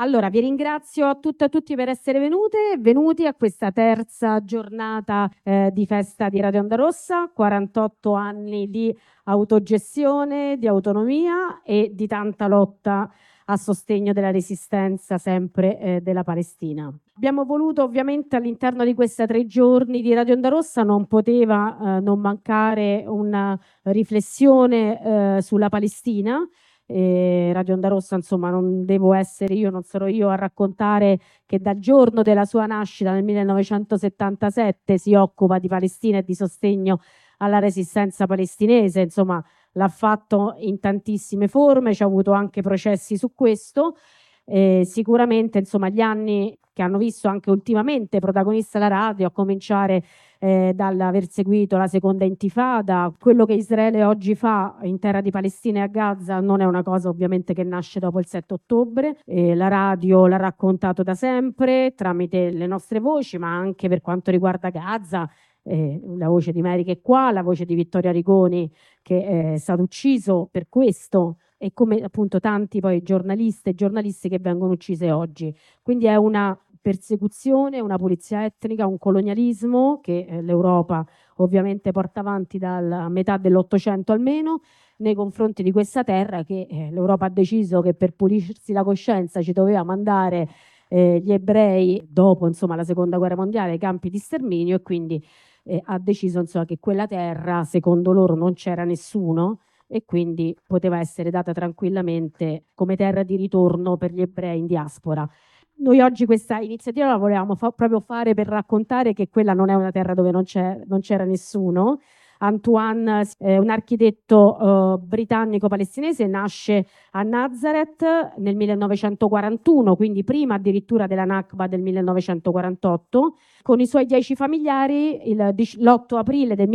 Allora, vi ringrazio a tutte e a tutti per essere venuti a questa terza giornata di festa di Radio Onda Rossa, 48 anni di autogestione, di autonomia e di tanta lotta a sostegno della resistenza sempre della Palestina. Abbiamo voluto ovviamente all'interno di questi 3 giorni di Radio Onda Rossa non poteva non mancare una riflessione sulla Palestina. Radio Onda Rossa, insomma, non devo essere io, non sarò io a raccontare che dal giorno della sua nascita nel 1977 si occupa di Palestina e di sostegno alla resistenza palestinese, insomma, l'ha fatto in tantissime forme, ci ha avuto anche processi su questo. Sicuramente, insomma, gli anni che hanno visto anche ultimamente protagonista la radio, a cominciare dall'aver seguito la seconda intifada. Quello che Israele oggi fa in terra di Palestina e a Gaza non è una cosa ovviamente che nasce dopo il 7 ottobre. La radio l'ha raccontato da sempre tramite le nostre voci, ma anche per quanto riguarda Gaza. La voce di Mary che è qua, la voce di Vittorio Arrigoni che è stato ucciso per questo, e come appunto tanti poi giornaliste e giornalisti che vengono uccise oggi. Quindi è una persecuzione, una pulizia etnica, un colonialismo che l'Europa ovviamente porta avanti dalla metà dell'Ottocento almeno nei confronti di questa terra, che l'Europa ha deciso che per pulirsi la coscienza ci doveva mandare gli ebrei dopo, insomma, la seconda guerra mondiale ai campi di sterminio, e quindi ha deciso, insomma, che quella terra secondo loro non c'era nessuno e quindi poteva essere data tranquillamente come terra di ritorno per gli ebrei in diaspora. Noi oggi questa iniziativa la volevamo proprio fare per raccontare che quella non è una terra dove non c'era nessuno. Antoine, un architetto britannico-palestinese, nasce a Nazareth nel 1941, quindi prima addirittura della Nakba del 1948. Con i suoi 10 familiari, l'8 aprile del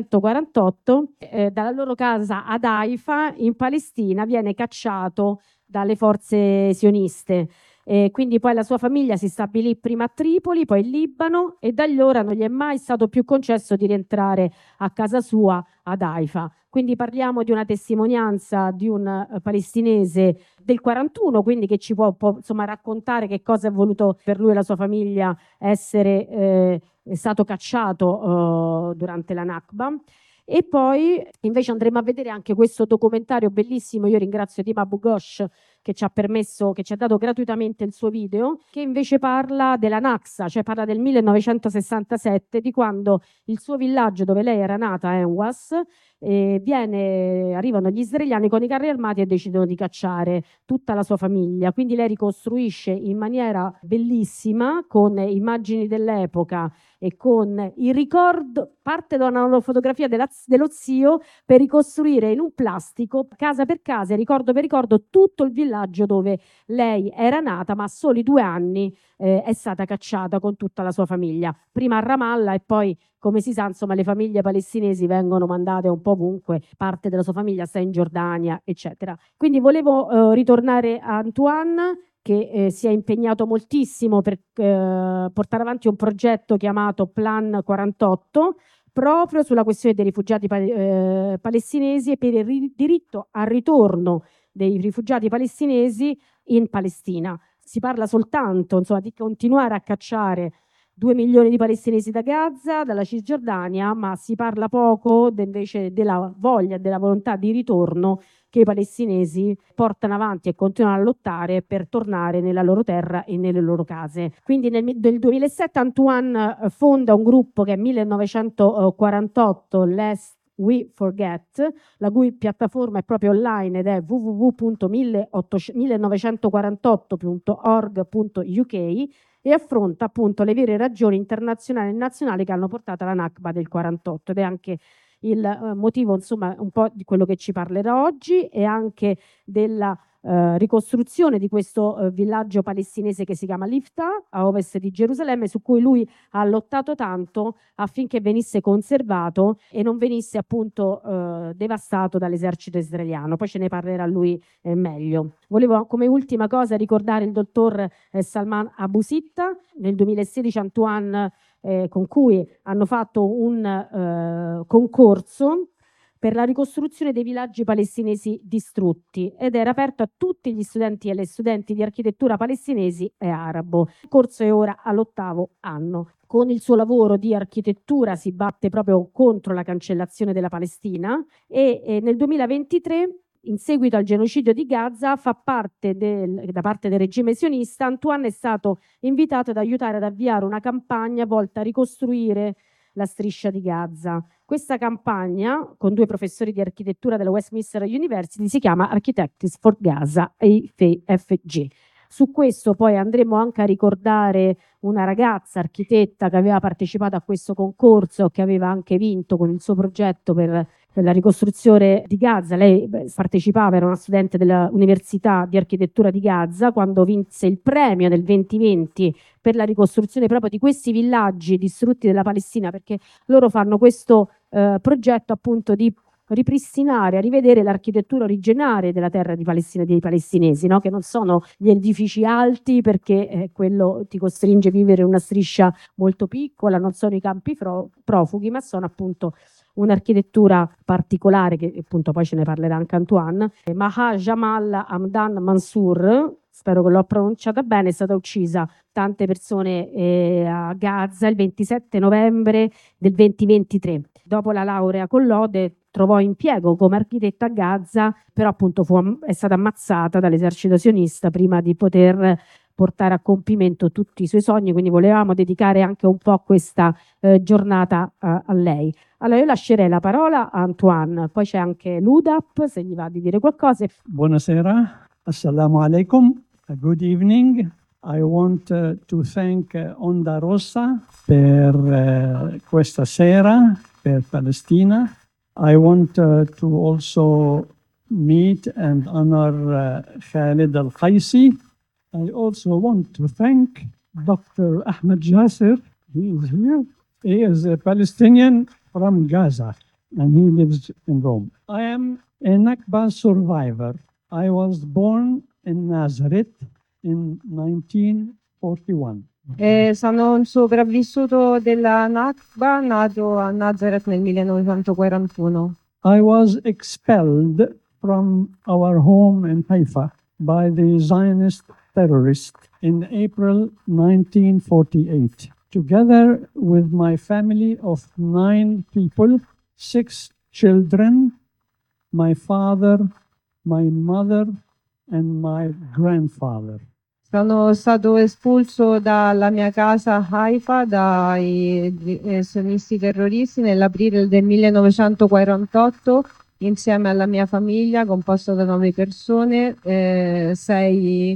1948, dalla loro casa ad Haifa, in Palestina, viene cacciato dalle forze sioniste. Quindi poi la sua famiglia si stabilì prima a Tripoli, poi in Libano, e da allora non gli è mai stato più concesso di rientrare a casa sua ad Haifa. Quindi parliamo di una testimonianza di un palestinese del 41, quindi che ci può insomma raccontare che cosa è voluto per lui e la sua famiglia essere stato cacciato durante la Nakba. E poi invece andremo a vedere anche questo documentario bellissimo. Io ringrazio Dima Bugosh che ci ha dato gratuitamente il suo video, che invece parla della Naksa, cioè parla del 1967, di quando il suo villaggio dove lei era nata, Enwas, arrivano gli israeliani con i carri armati e decidono di cacciare tutta la sua famiglia. Quindi lei ricostruisce in maniera bellissima, con immagini dell'epoca e con il ricordo, parte da una fotografia dello zio, per ricostruire in un plastico, casa per casa, ricordo per ricordo, tutto il villaggio dove lei era nata, ma a soli 2 anni è stata cacciata con tutta la sua famiglia, prima a Ramallah e poi, come si sa, insomma, le famiglie palestinesi vengono mandate un po' ovunque, parte della sua famiglia sta in Giordania, eccetera. Quindi volevo ritornare a Antoine, che si è impegnato moltissimo per portare avanti un progetto chiamato Plan 48, proprio sulla questione dei rifugiati palestinesi e per il diritto al ritorno dei rifugiati palestinesi in Palestina. Si parla soltanto, insomma, di continuare a cacciare 2 milioni di palestinesi da Gaza, dalla Cisgiordania, ma si parla poco invece della voglia, della volontà di ritorno che i palestinesi portano avanti e continuano a lottare per tornare nella loro terra e nelle loro case. Quindi nel 2007 Antoine fonda un gruppo che è 1948, Lest We Forget, la cui piattaforma è proprio online ed è www.1948.org.uk, e affronta appunto le vere ragioni internazionali e nazionali che hanno portato alla Nakba del 48, ed è anche il motivo, insomma, un po' di quello che ci parlerà oggi, e anche della ricostruzione di questo villaggio palestinese che si chiama Lifta, a ovest di Gerusalemme, su cui lui ha lottato tanto affinché venisse conservato e non venisse appunto devastato dall'esercito israeliano. Poi ce ne parlerà lui meglio. Volevo come ultima cosa ricordare il dottor Salman Abu Sitta. Nel 2016 Antoine con cui hanno fatto un concorso per la ricostruzione dei villaggi palestinesi distrutti ed era aperto a tutti gli studenti e le studenti di architettura palestinesi e arabo. Il corso è ora all'8º anno. Con il suo lavoro di architettura si batte proprio contro la cancellazione della Palestina e nel 2023, in seguito al genocidio di Gaza, da parte del regime sionista, Antoine è stato invitato ad aiutare ad avviare una campagna volta a ricostruire la striscia di Gaza. Questa campagna, con 2 professori di architettura della Westminster University, si chiama Architects for Gaza, AFG. Su questo poi andremo anche a ricordare una ragazza architetta che aveva partecipato a questo concorso, che aveva anche vinto con il suo progetto per la ricostruzione di Gaza. Lei partecipava, era una studente dell'Università di Architettura di Gaza, quando vinse il premio nel 2020 per la ricostruzione proprio di questi villaggi distrutti della Palestina, perché loro fanno questo progetto appunto di ripristinare, a rivedere l'architettura originaria della terra di Palestina, dei palestinesi, no? Che non sono gli edifici alti, perché quello ti costringe a vivere in una striscia molto piccola, non sono i campi profughi, ma sono appunto un'architettura particolare, che appunto poi ce ne parlerà anche Antoine. Maha Jamal Hamdan Mansour, spero che l'ho pronunciata bene, è stata uccisa tante persone a Gaza il 27 novembre del 2023. Dopo la laurea con lode trovò impiego come architetta a Gaza, però appunto è stata ammazzata dall'esercito sionista prima di poter portare a compimento tutti i suoi sogni, quindi volevamo dedicare anche un po' questa giornata a lei. Allora io lascerei la parola a Antoine, poi c'è anche l'UDAP, se gli va di dire qualcosa. Buonasera, assalamu alaikum, good evening. I want to thank Onda Rossa per questa sera, per Palestina. I want to also meet and honor Khalid Al-Qaisi. I also want to thank Dr. Ahmed Jasser, he is here. He is a Palestinian from Gaza and he lives in Rome. I am a Nakba survivor. I was born in Nazareth in 1941. Sono un sopravvissuto della Nakba, nato a Nazareth nel 1941. I was expelled from our home in Haifa by the Zionist terrorists in April 1948. Together with my family of 9 people, 6 children, my father, my mother, and my grandfather. Sono stato espulso dalla mia casa a Haifa dai sionisti terroristi nell'aprile del 1948 insieme alla mia famiglia composta da 9 persone, 6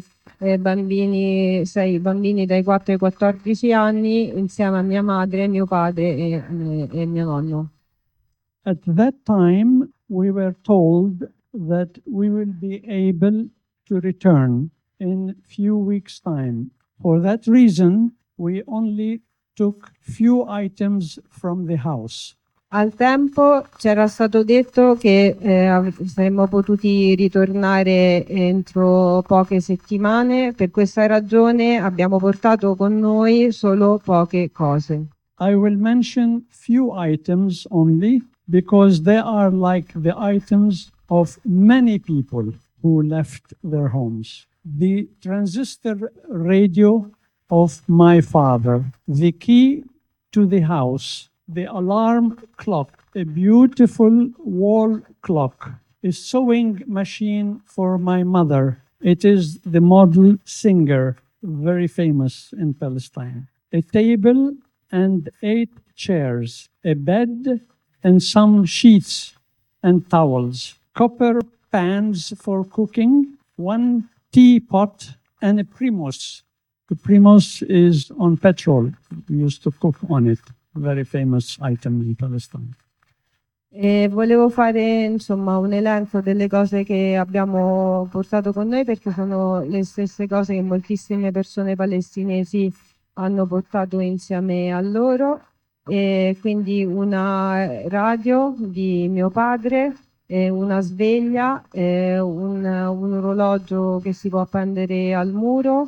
bambini dai 4 ai 14 anni insieme a mia madre, mio padre e mio nonno. At that time, we were told that we will be able to return in few weeks' time. For that reason, we only took few items from the house. Al tempo c'era stato detto che saremmo potuti ritornare entro poche settimane, per questa ragione abbiamo portato con noi solo poche cose. I will mention few items only because they are like the items of many people who left their homes. The transistor radio of my father, the key to the house, the alarm clock, a beautiful wall clock, a sewing machine for my mother. It is the model Singer, very famous in Palestine. A table and 8 chairs, a bed and some sheets and towels, copper pans for cooking, 1 teapot and a primus. The primus is on petrol. We used to cook on it. Very famous item in Palestine. E volevo fare insomma un elenco delle cose che abbiamo portato con noi perché sono le stesse cose che moltissime persone palestinesi hanno portato insieme a loro. E quindi una radio di mio padre, una sveglia, un orologio che si può appendere al muro,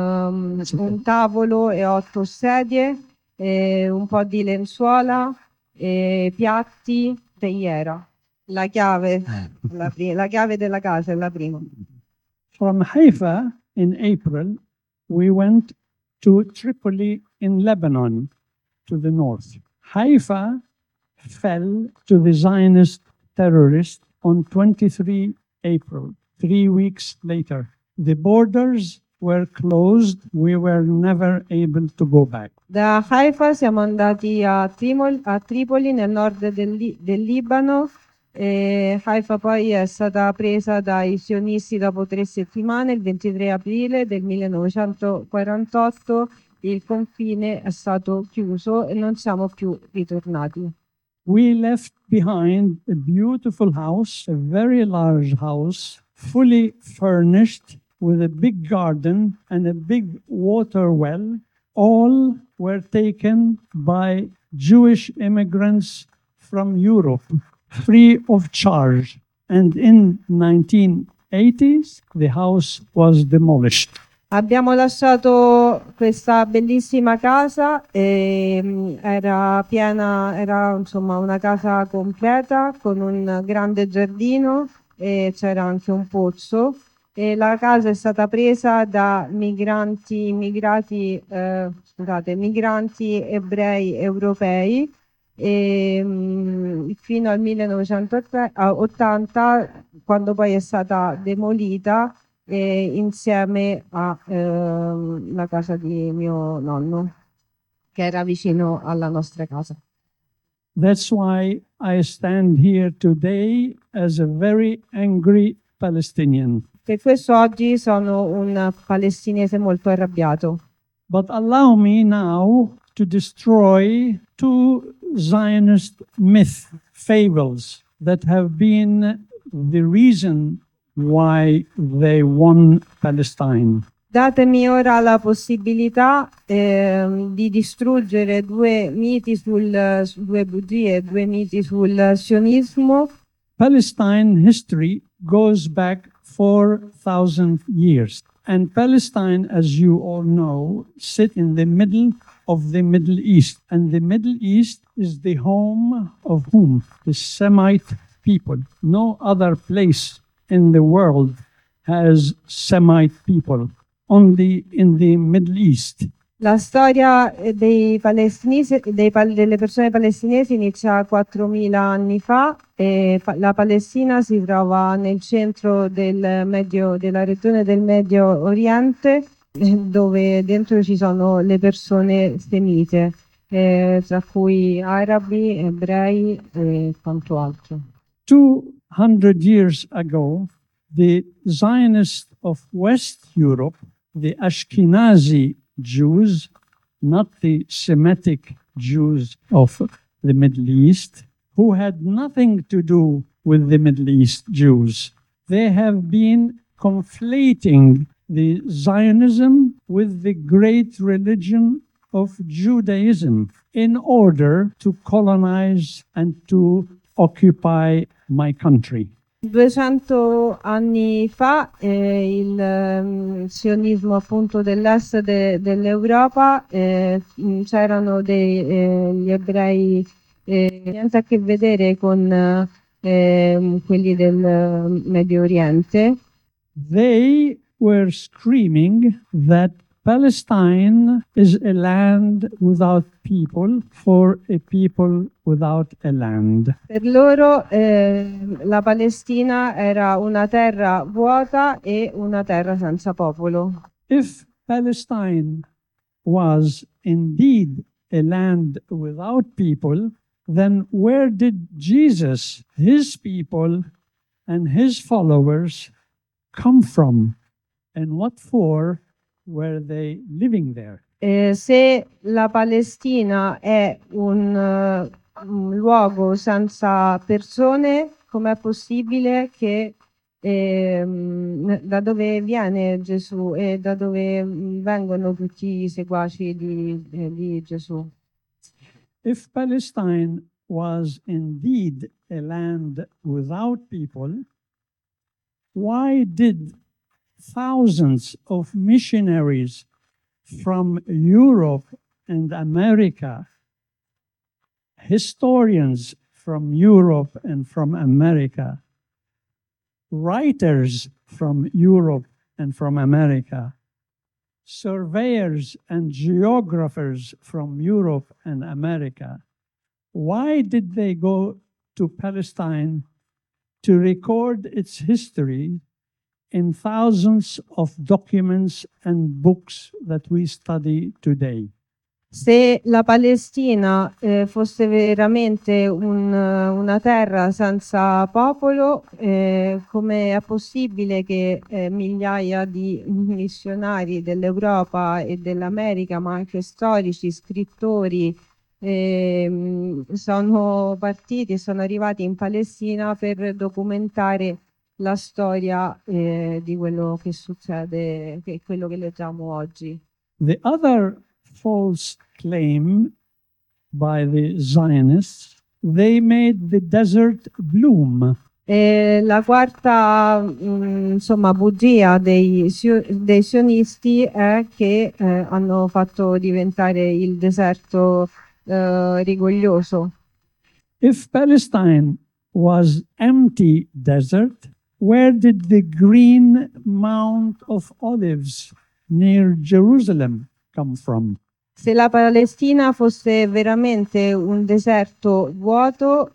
un tavolo e 8 sedie, un po' di lenzuola, piatti, teiera. La chiave, la chiave della casa è la prima. From Haifa in April, we went to Tripoli in Lebanon, to the north. Haifa fell to the Zionist terrorists on 23 April, 3 weeks later. The borders were closed. We were never able to go back. Da Haifa siamo andati a Tripoli nel nord del Libano. Haifa poi è stata presa dai sionisti dopo 3 settimane, il 23 aprile del 1948. Il confine è stato chiuso e non siamo più ritornati. We left behind a beautiful house, a very large house, fully furnished with a big garden and a big water well. All were taken by Jewish immigrants from Europe, free of charge. And in 1980s, the house was demolished. Abbiamo lasciato questa bellissima casa, era piena, era insomma una casa completa con un grande giardino e c'era anche un pozzo. E la casa è stata presa da migranti ebrei europei fino al 1980, quando poi è stata demolita insieme alla casa di mio nonno, che era vicino alla nostra casa. That's why I stand here today as a very angry Palestinian. Per questo oggi sono un palestinese molto arrabbiato. But allow me now to destroy 2 Zionist fables that have been the reason why they won Palestine. Datemi ora la possibilità di distruggere 2 miti due bugie, 2 miti sul sionismo. Palestine history goes back 4,000 years. And Palestine, as you all know, sits in the middle of the Middle East. And the Middle East is the home of whom? The Semite people. No other place in the world has Semite people. Only in the Middle East. La storia delle persone palestinesi inizia 4.000 anni fa e la Palestina si trova nel centro della regione del Medio Oriente, dove dentro ci sono le persone semite, tra cui arabi, ebrei e quanto altro. 200 years ago, the Zionists of West Europe, the Ashkenazi Jews, not the Semitic Jews of the Middle East, who had nothing to do with the Middle East Jews. They have been conflating the Zionism with the great religion of Judaism in order to colonize and to occupy my country. 200 anni fa il sionismo appunto dell'est dell'Europa, c'erano gli ebrei, niente a che vedere con quelli del Medio Oriente. They were screaming that Palestine is a land without people for a people without a land. Per loro la Palestina era una terra vuota e una terra senza popolo. If Palestine was indeed a land without people, then where did Jesus, his people, and his followers come from? And what for were they living there? Se la Palestina è un luogo senza persone, com'è possibile che da dove viene Gesù e da dove vengono tutti i seguaci di Gesù? If Palestine was indeed a land without people, why did thousands of missionaries from Europe and America historians from Europe and from America, writers from Europe and from America, surveyors and geographers from Europe and America. Why did they go to Palestine to record its history in thousands of documents and books that we study today? Se la Palestina fosse veramente una terra senza popolo, come è possibile che migliaia di missionari dell'Europa e dell'America, ma anche storici, scrittori, sono partiti e sono arrivati in Palestina per documentare la storia di quello che succede, che quello che leggiamo oggi. The other false claim by the Zionists, they made the desert bloom. La quarta bugia dei sionisti è che hanno fatto diventare il deserto rigoglioso. If Palestine was empty desert, where did the green Mount of Olives near Jerusalem come from? Se la Palestina fosse veramente un deserto vuoto,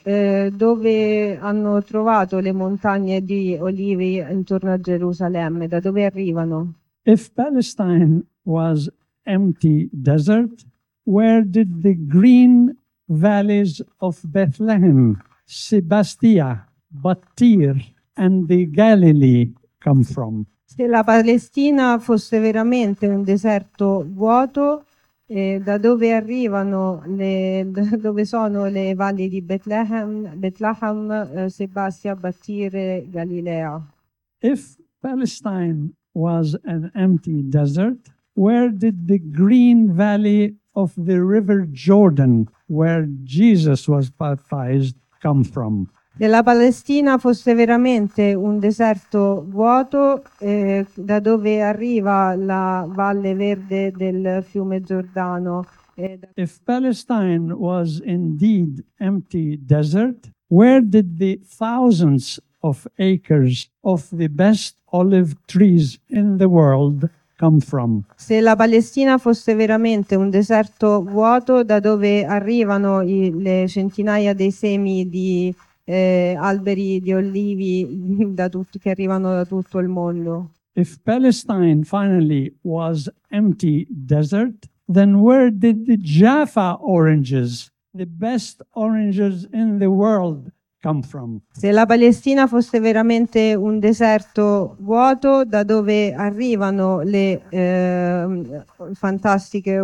dove hanno trovato le montagne di olivi intorno a Gerusalemme? Da dove arrivano? If Palestine was empty desert, where did the green valleys of Bethlehem, Sebastia, Battir, and the Galilee come from? Se la Palestina fosse veramente un deserto vuoto, da dove arrivano dove sono le valli di Bethlehem, Sebastia, Battir, Galilea? If Palestine was an empty desert, where did the green valley of the river Jordan, where Jesus was baptized, come from? Se la Palestina fosse veramente un deserto vuoto, da dove arriva la valle verde del fiume Giordano? If Palestine was indeed empty desert, where did the thousands of acres of the best olive trees in the world come from? Se la Palestina fosse veramente un deserto vuoto, da dove arrivano le centinaia dei semi di alberi di olivi che arrivano da tutto il mondo? If Palestine finally was empty desert, then where did the Jaffa oranges, the best oranges in the world, come from? Se la Palestina fosse veramente un deserto vuoto, da dove arrivano le fantastiche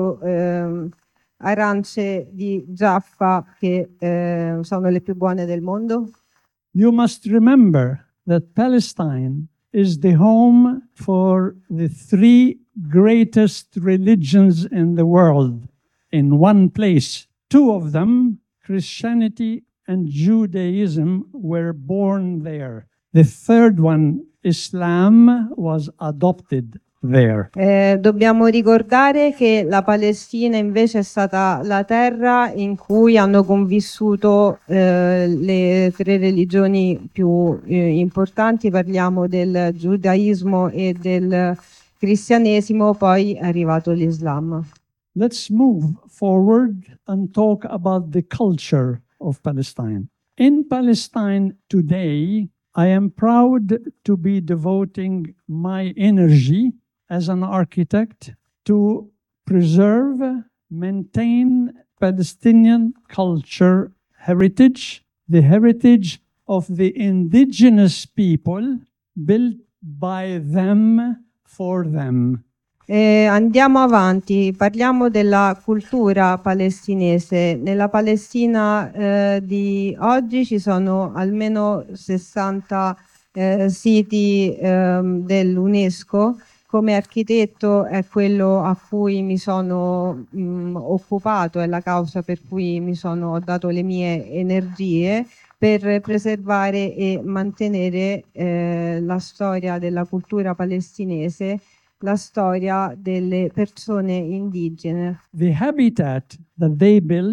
arance di Jaffa che sono le più buone del mondo? You must remember that Palestine is the home for the three greatest religions in the world in one place. Two of them, Christianity and Judaism, were born there. The third one, Islam, was adopted there. Dobbiamo ricordare che la Palestina invece è stata la terra in cui hanno convissuto le tre religioni più importanti. Parliamo del giudaismo e del cristianesimo, poi è arrivato l'Islam. Let's move forward and talk about the culture of Palestine. In Palestine today, I am proud to be devoting my energy as an architect to preserve, maintain Palestinian culture heritage, the heritage of the indigenous people built by them for them. Andiamo avanti, parliamo della cultura palestinese. Nella Palestina di oggi ci sono almeno 60 siti dell'UNESCO. Come architetto è quello a cui mi sono occupato, è la causa per cui ho dato le mie energie per preservare e mantenere la storia della cultura palestinese, la storia delle persone indigene. The habitat that they built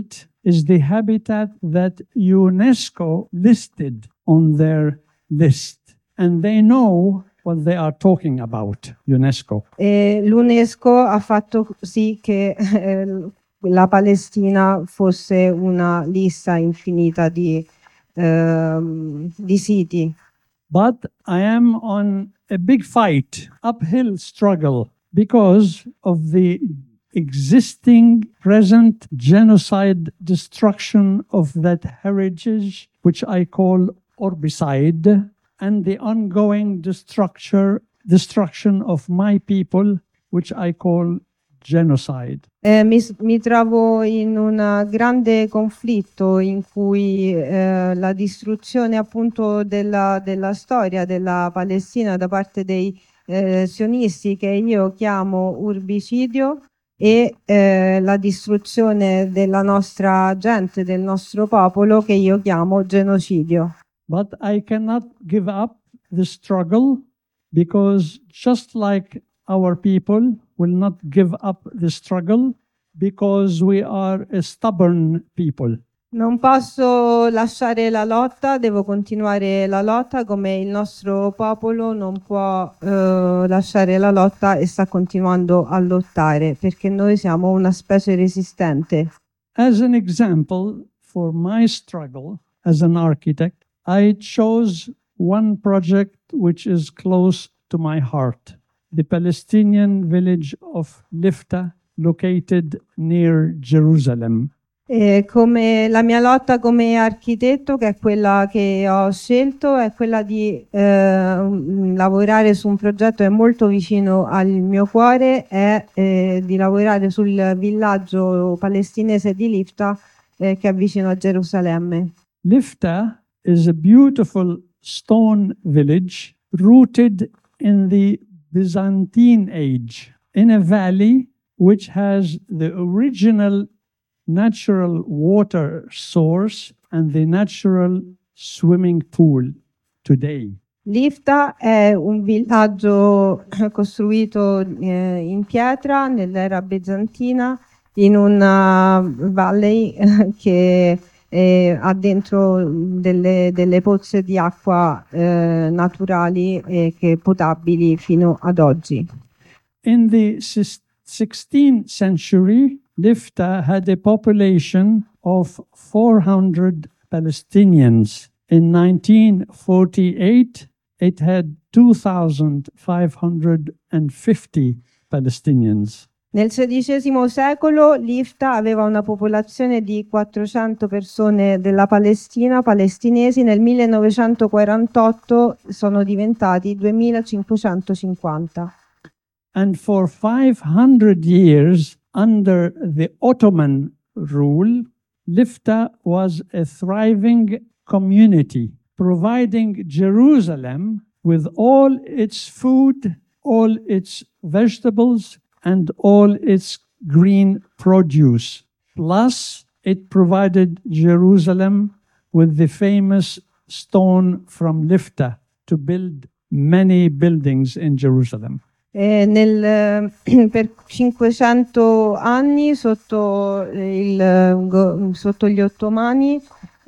is the habitat that UNESCO listed on their list. And they know what they are talking about, UNESCO. E l'UNESCO ha fatto sì che la Palestina fosse una lista infinita di siti. But I am on a big fight, uphill struggle, because of the existing present genocide destruction of that heritage, which I call orbicide, and the ongoing destruction of my people, which I call genocide. Mi trovo in un grande conflitto in cui la distruzione appunto della storia della Palestina da parte dei sionisti, che io chiamo urbicidio, e la distruzione della nostra gente, del nostro popolo, che io chiamo genocidio. But I cannot give up the struggle, because just like our people will not give up the struggle, because we are a stubborn people. Non posso lasciare la lotta, devo continuare la lotta, come il nostro popolo non può lasciare la lotta e sta continuando a lottare, perché noi siamo una specie resistente. As an example for my struggle as an architect, I chose one project which is close to my heart, the Palestinian village of Lifta, located near Jerusalem. Come la mia lotta come architetto, che è quella che ho scelto, è quella di lavorare su un progetto che è molto vicino al mio cuore, è di lavorare sul villaggio palestinese di Lifta, che è vicino a Gerusalemme. Lifta is a beautiful stone village rooted in the Byzantine age, in a valley which has the original natural water source and the natural swimming pool today. Lifta è un villaggio costruito in pietra nell'era bizantina, in una valley che ha dentro delle pozze di acqua naturali e potabili fino ad oggi. In the 16th century, Lifta had a population of 400 Palestinians. In 1948, it had 2,550 Palestinians. Nel XVI secolo Lifta aveva una popolazione di 400 persone della Palestina, palestinesi. Nel 1948 sono diventati 2550. And for 500 years, under the Ottoman rule, Lifta was a thriving community, providing Jerusalem with all its food, all its vegetables, and all its green produce. Plus, it provided Jerusalem with the famous stone from Lifta to build many buildings in Jerusalem. Per 500 anni sotto gli Ottomani,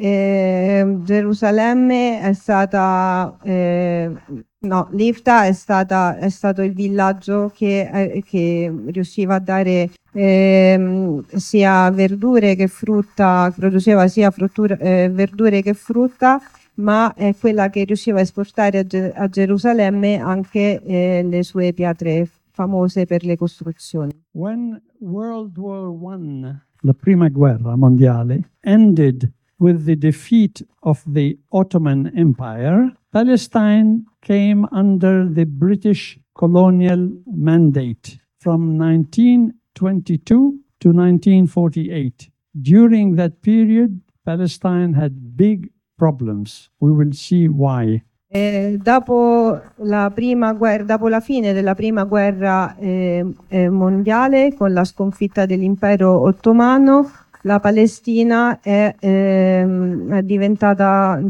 Gerusalemme è stata Lifta è stato il villaggio che riusciva a dare sia verdure che frutta, produceva sia verdure che frutta, ma è quella che riusciva a esportare a Gerusalemme anche le sue pietre famose per le costruzioni. When World War I, la prima guerra mondiale, ended with the defeat of the Ottoman Empire, Palestine came under the British colonial mandate from 1922 to 1948. During that period, Palestine had big problems. We will see why. Dopo la fine della prima guerra mondiale, con la sconfitta dell'impero ottomano, la Palestina è diventata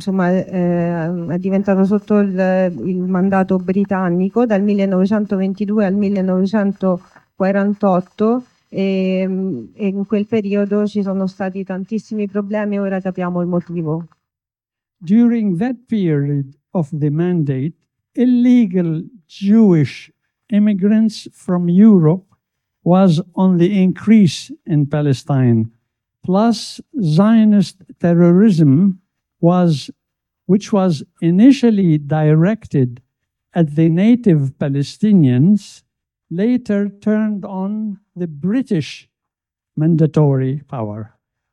sotto il mandato britannico dal 1922 al 1948, e in quel periodo ci sono stati tantissimi problemi e ora capiamo il motivo. During that period of the mandate, illegal Jewish immigrants from Europe was on the increase in Palestine. Plus, Zionist terrorism which was initially directed at the native Palestinians, later turned on the British mandatory power.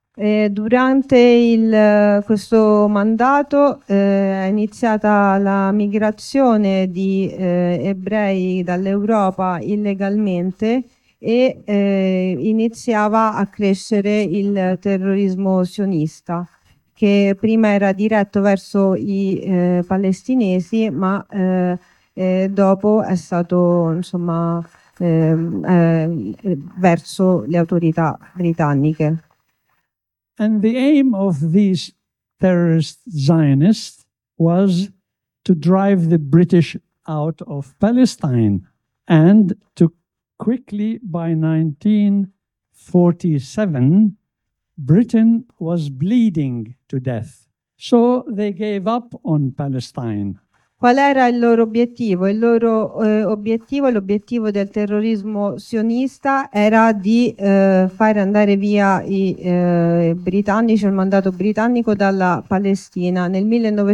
Durante questo mandato è iniziata la migrazione di ebrei dall'Europa illegalmente e iniziava a crescere il terrorismo sionista, che prima era diretto verso i palestinesi, ma dopo è stato insomma verso le autorità britanniche. And the aim of these terrorist Zionists was to drive the British out of Palestine and to quickly, by 1947, Britain was bleeding to death. So they gave up on Palestine. Qual era il loro obiettivo? Il loro l'obiettivo del terrorismo sionista era di fare andare via i britannici, il mandato britannico dalla Palestina. Nel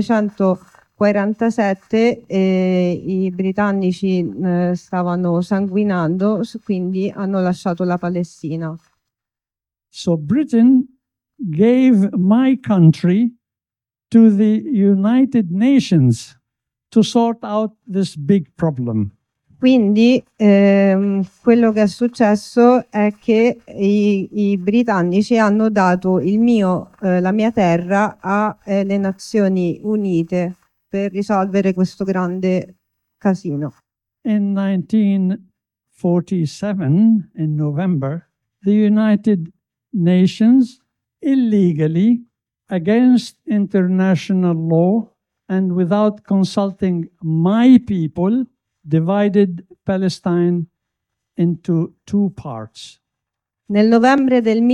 1947 i britannici stavano sanguinando, quindi hanno lasciato la Palestina. So Britain gave my country to the United Nations to sort out this big problem. Quindi quello che è successo è che i britannici hanno dato la mia terra alle Nazioni Unite per risolvere questo grande casino. In 1947, in November, the United Nations illegally, against international law and without consulting my people, divided Palestine into two parts. Nel novembre del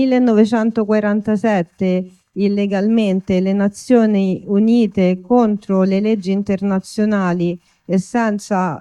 1947, illegalmente, le Nazioni Unite, contro le leggi internazionali e senza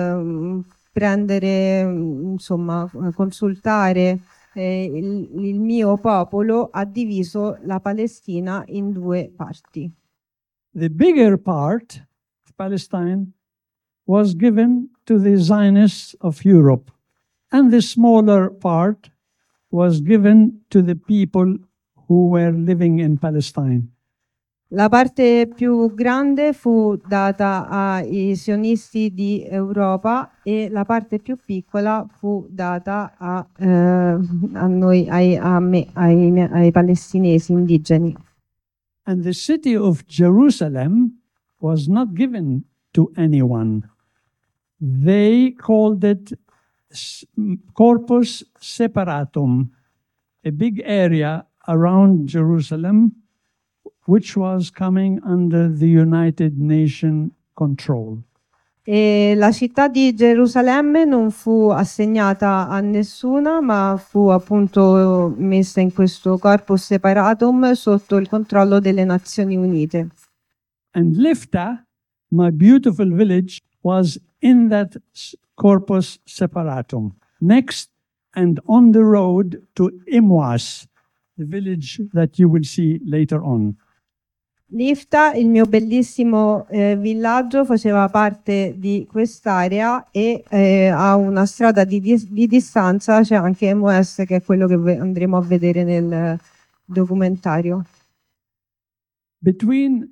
consultare il mio popolo, ha diviso la Palestina in due parti. The bigger part of Palestine was given to the Zionists of Europe, and the smaller part was given to the people who were living in Palestine. La parte più grande fu data ai sionisti di Europa e la parte più piccola fu data a noi, ai palestinesi indigeni. And the city of Jerusalem was not given to anyone. They called it Corpus Separatum, a big area around Jerusalem, which was coming under the United Nations control. E la città di Gerusalemme non fu assegnata a nessuna, ma fu appunto messa in questo corpus separatum sotto il controllo delle Nazioni Unite. And Lifta, my beautiful village, was in that corpus separatum, next and on the road to Imwas, the village that you will see later on. Lifta, il mio bellissimo villaggio, faceva parte di quest'area e a una strada di distanza c'è anche Imwas, che è quello che andremo a vedere nel documentario. Between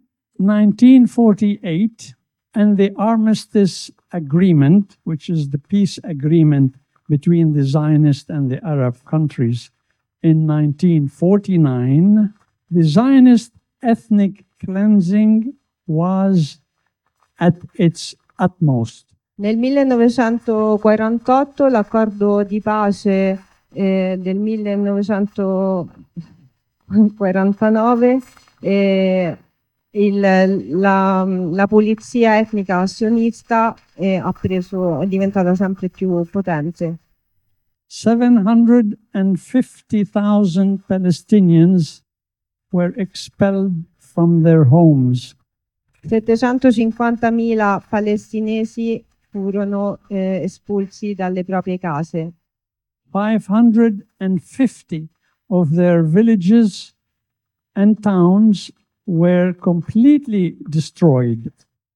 1948 and the Armistice Agreement, which is the peace agreement between the Zionist and the Arab countries, in 1949, the Zionist ethnic cleansing was at its utmost. Nel 1948 l'accordo di pace del 1949 la pulizia etnica sionista è diventata sempre più potente. 750,000 Palestinians were expelled from their homes. 750.000 palestinesi furono espulsi dalle proprie case. 550 of their villages and towns were completely destroyed.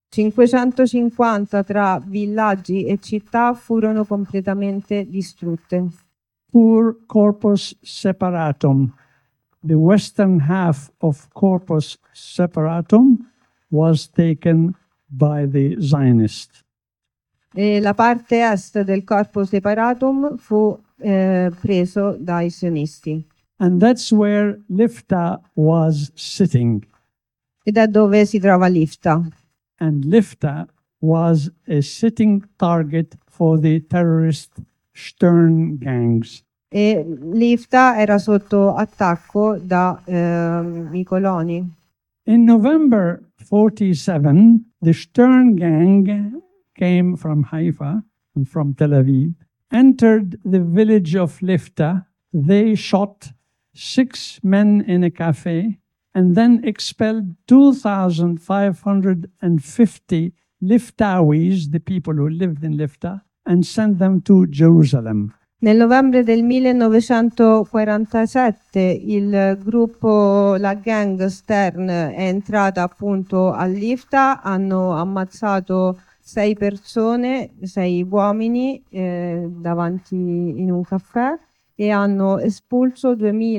550 tra villaggi e città furono completamente distrutte. Poor Corpus Separatum, the western half of Corpus Separatum, was taken by the Zionists. E la parte est del Corpo Separatum fu preso dai sionisti. And that's where Lifta was sitting. Ed è dove si trova Lifta. And Lifta was a sitting target for the terrorist Stern gangs. E Lifta era sotto attacco da i coloni. In November 47, the Stern gang came from Haifa and from Tel Aviv, entered the village of Lifta. They shot 6 men in a cafe and then expelled 2,550 Liftawis, the people who lived in Lifta, and sent them to Jerusalem. Nel novembre del 1947 il gruppo, la gang Stern, è entrata appunto a Lifta, hanno ammazzato 6 persone, 6 uomini davanti in un caffè e hanno espulso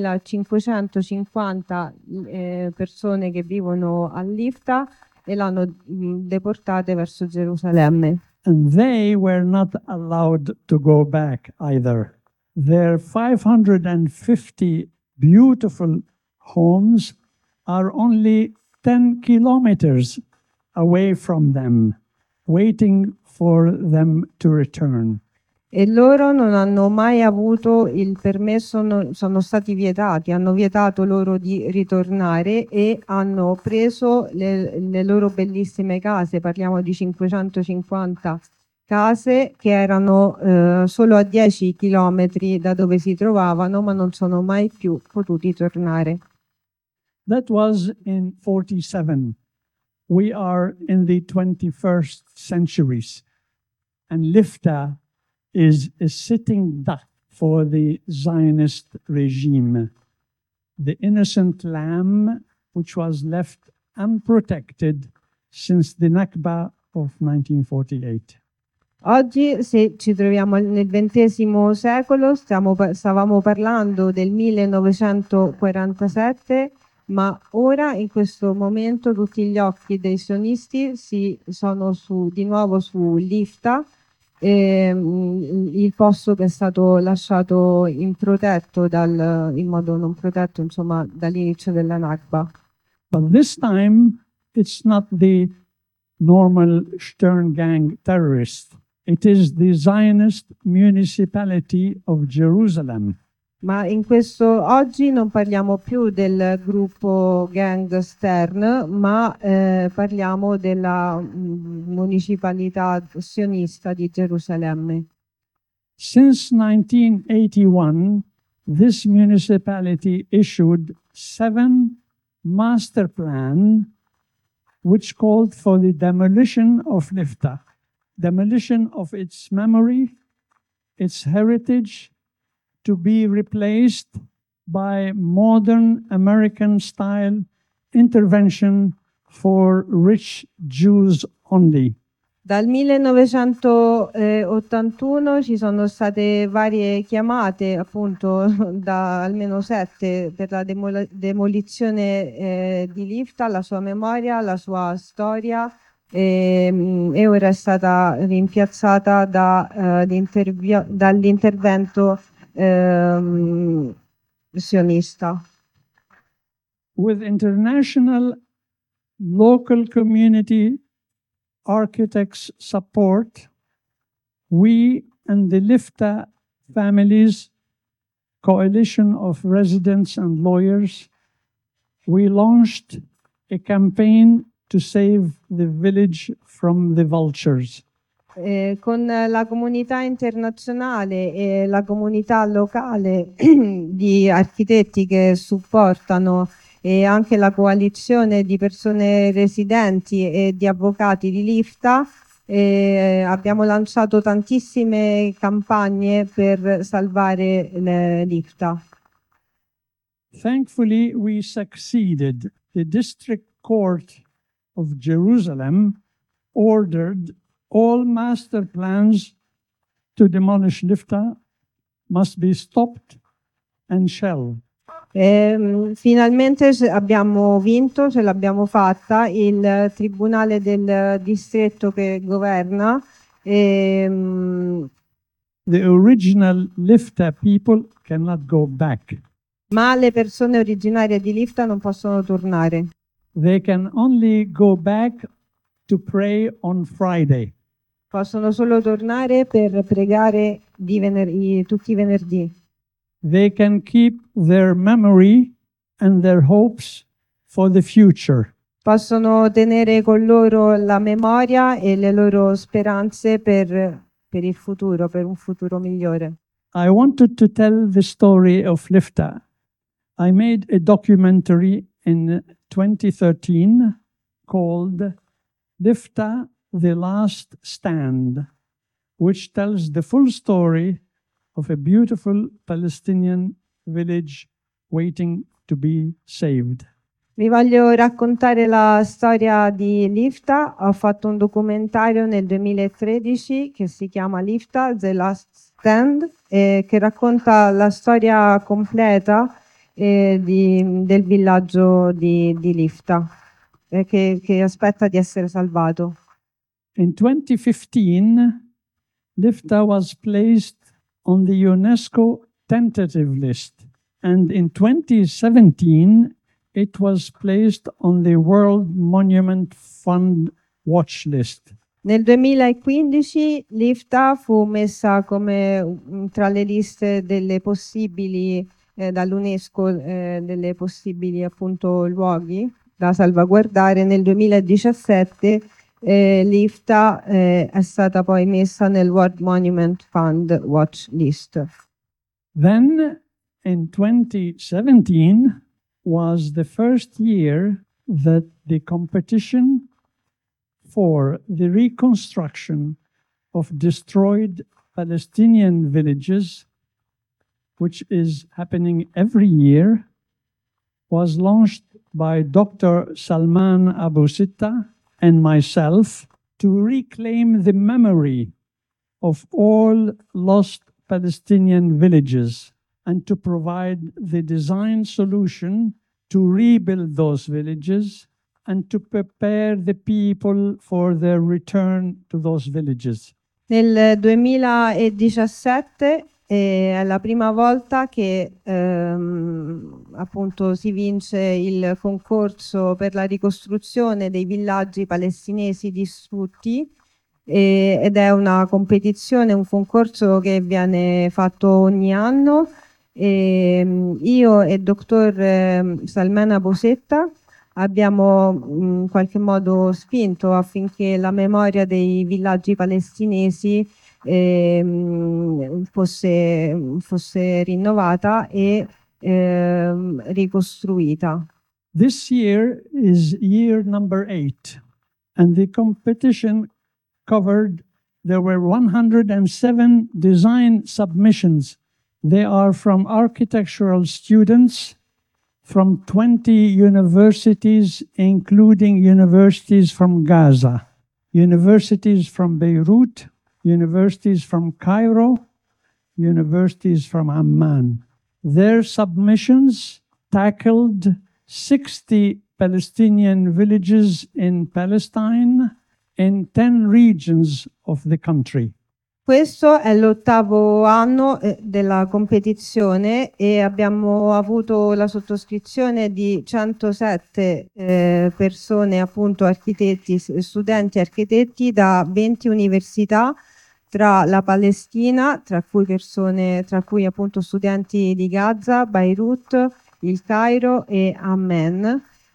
2550 persone che vivono a Lifta e l'hanno deportate verso Gerusalemme. And they were not allowed to go back either. Their 550 beautiful homes are only 10 kilometers away from them, waiting for them to return. E loro non hanno mai avuto il permesso, sono stati vietati, hanno vietato loro di ritornare e hanno preso le loro bellissime case, parliamo di 550 case che erano solo a 10 chilometri da dove si trovavano, ma non sono mai più potuti tornare. That was in 47. We are in the 21st centuries, and Lifta is a sitting duck for the Zionist regime. The innocent lamb which was left unprotected since the Nakba of 1948. Oggi, se ci troviamo nel XX secolo, stavamo parlando del 1947, ma ora, in questo momento, tutti gli occhi dei sionisti sono di nuovo su Lifta, il posto che è stato lasciato improtetto in modo non protetto, insomma, dall'inizio della Nakba. But this time, it's not the normal Stern gang terrorists. It is the Zionist municipality of Jerusalem. Ma oggi non parliamo più del gruppo gang Stern, ma parliamo della municipalità sionista di Gerusalemme. Since 1981, this municipality issued 7 master plans which called for the demolition of Lifta, demolition of its memory, its heritage, to be replaced by modern American-style intervention for rich Jews only. Dal 1981 ci sono state varie chiamate, appunto da almeno 7, per la demolizione di Lifta, la sua memoria, la sua storia, e ora è stata rimpiazzata dall'intervento sionista. With international local community architects' support, we and the Lifta families, coalition of residents and lawyers, we launched a campaign to save the village from the vultures. con la comunità internazionale e la comunità locale di architetti che supportano e anche la coalizione di persone residenti e di avvocati di Lifta, abbiamo lanciato tantissime campagne per salvare Lifta. Thankfully, we succeeded. The District Court of Jerusalem ordered all master plans to demolish Lifta must be stopped and shelled. Finalmente abbiamo vinto, ce l'abbiamo fatta. Il tribunale del distretto che governa The original Lifta people cannot go back. ma le persone originarie di Lifta non possono tornare. They can only go back to pray on Friday. Possono solo tornare per pregare tutti i venerdì. They can keep their memory and their hopes for the future. Possono tenere con loro la memoria e le loro speranze per il futuro, per un futuro migliore. I wanted to tell the story of Lifta. I made a documentary in 2013 called Lifta, The Last Stand, which tells the full story of a beautiful Palestinian village waiting to be saved. Vi voglio raccontare la storia di Lifta. Ho fatto un documentario nel 2013 che si chiama Lifta, The Last Stand, che racconta la storia completa del villaggio di Lifta, che aspetta di essere salvato. In 2015, Lifta was placed on the UNESCO tentative list, and in 2017, it was placed on the World Monument Fund watch list. Nel 2015 Lifta fu messa come tra le liste delle possibili dall'UNESCO delle possibili appunto luoghi da salvaguardare. Nel 2017 Lifta è stata poi messa nel World Monument Fund watch list. Then in 2017 was the first year that the competition for the reconstruction of destroyed Palestinian villages, which is happening every year, was launched by Dr. Salman Abu Sitta and myself to reclaim the memory of all lost Palestinian villages and to provide the design solution to rebuild those villages and to prepare the people for their return to those villages. Nel 2017 è la prima volta che appunto si vince il concorso per la ricostruzione dei villaggi palestinesi distrutti ed è una competizione, un concorso che viene fatto ogni anno. Io e il dottor Salman Abu Sitta abbiamo in qualche modo spinto affinché la memoria dei villaggi palestinesi fosse rinnovata e ricostruita. This year is year number 8, and the competition there were 107 design submissions. They are from architectural students from 20 universities, including universities from Gaza, universities from Beirut, universities from Cairo, universities from Amman. Their submissions tackled 60 Palestinian villages in Palestine in 10 regions of the country. Questo è l'8º anno della competizione e abbiamo avuto la sottoscrizione di 107 persone, appunto architetti, studenti architetti da 20 università tra la Palestina, tra cui appunto studenti di Gaza, Beirut, il Cairo e Amman.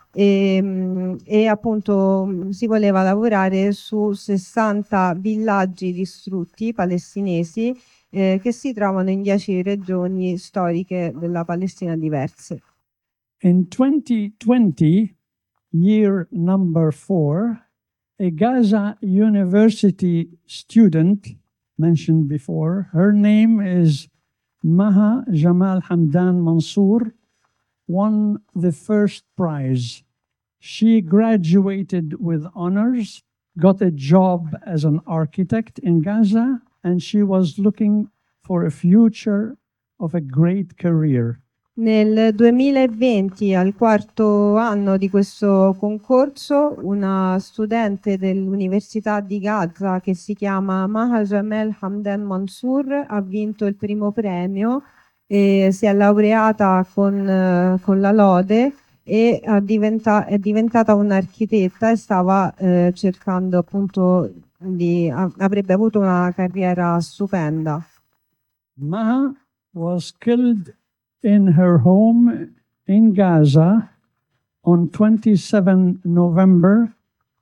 e appunto si voleva lavorare su 60 villaggi distrutti palestinesi che si trovano in 10 regioni storiche della Palestina diverse. In 2020, year number 4, a Gaza University student mentioned before, her name is Maha Jamal Hamdan Mansour, won the first prize. She graduated with honors, got a job as an architect in Gaza, and she was looking for a future of a great career. Nel 2020, al quarto anno di questo concorso, una studente dell'Università di Gaza che si chiama Maha Jamal Hamdan Mansour ha vinto il primo premio e si è laureata con la lode e è diventata un'architetta e stava cercando appunto avrebbe avuto una carriera stupenda. Maha was killed in her home in Gaza on 27 November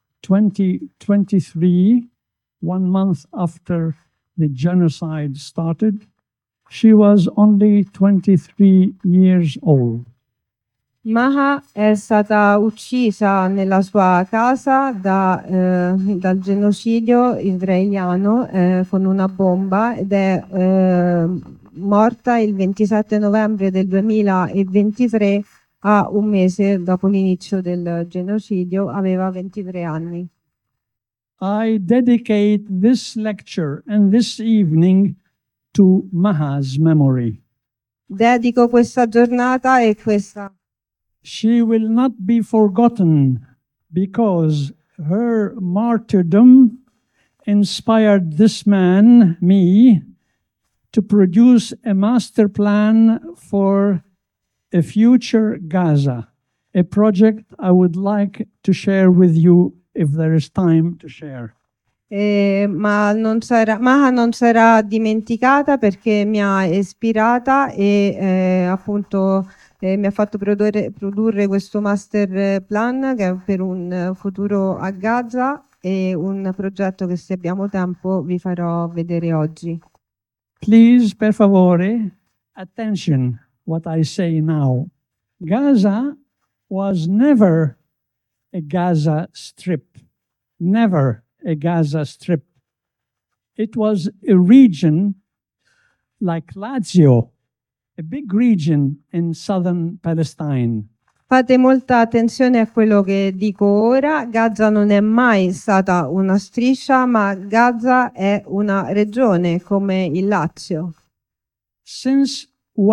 2023, 1 month after the genocide started. She was only 23 years old. Maha è stata uccisa nella sua casa dal genocidio israeliano con una bomba ed è morta il 27 novembre del 2023, a un mese dopo l'inizio del genocidio, aveva 23 anni. I dedicate this lecture and this evening to Maha's memory. Dedico questa giornata e questa. She will not be forgotten because her martyrdom inspired this man, me, to produce a master plan for a future Gaza, a project I would like to share with you if there is time to share. Maha non sarà dimenticata perché mi ha ispirata e appunto mi ha fatto produrre questo master plan che è per un futuro a Gaza e un progetto che, se abbiamo tempo, vi farò vedere oggi. Please, per favore, attention what I say now. Gaza was never a Gaza Strip. Never a Gaza Strip. It was a region like Lazio, a big region in southern Palestine. Fate molta attenzione a quello che dico ora. Gaza non è mai stata una striscia, ma Gaza è una regione come il Lazio. Since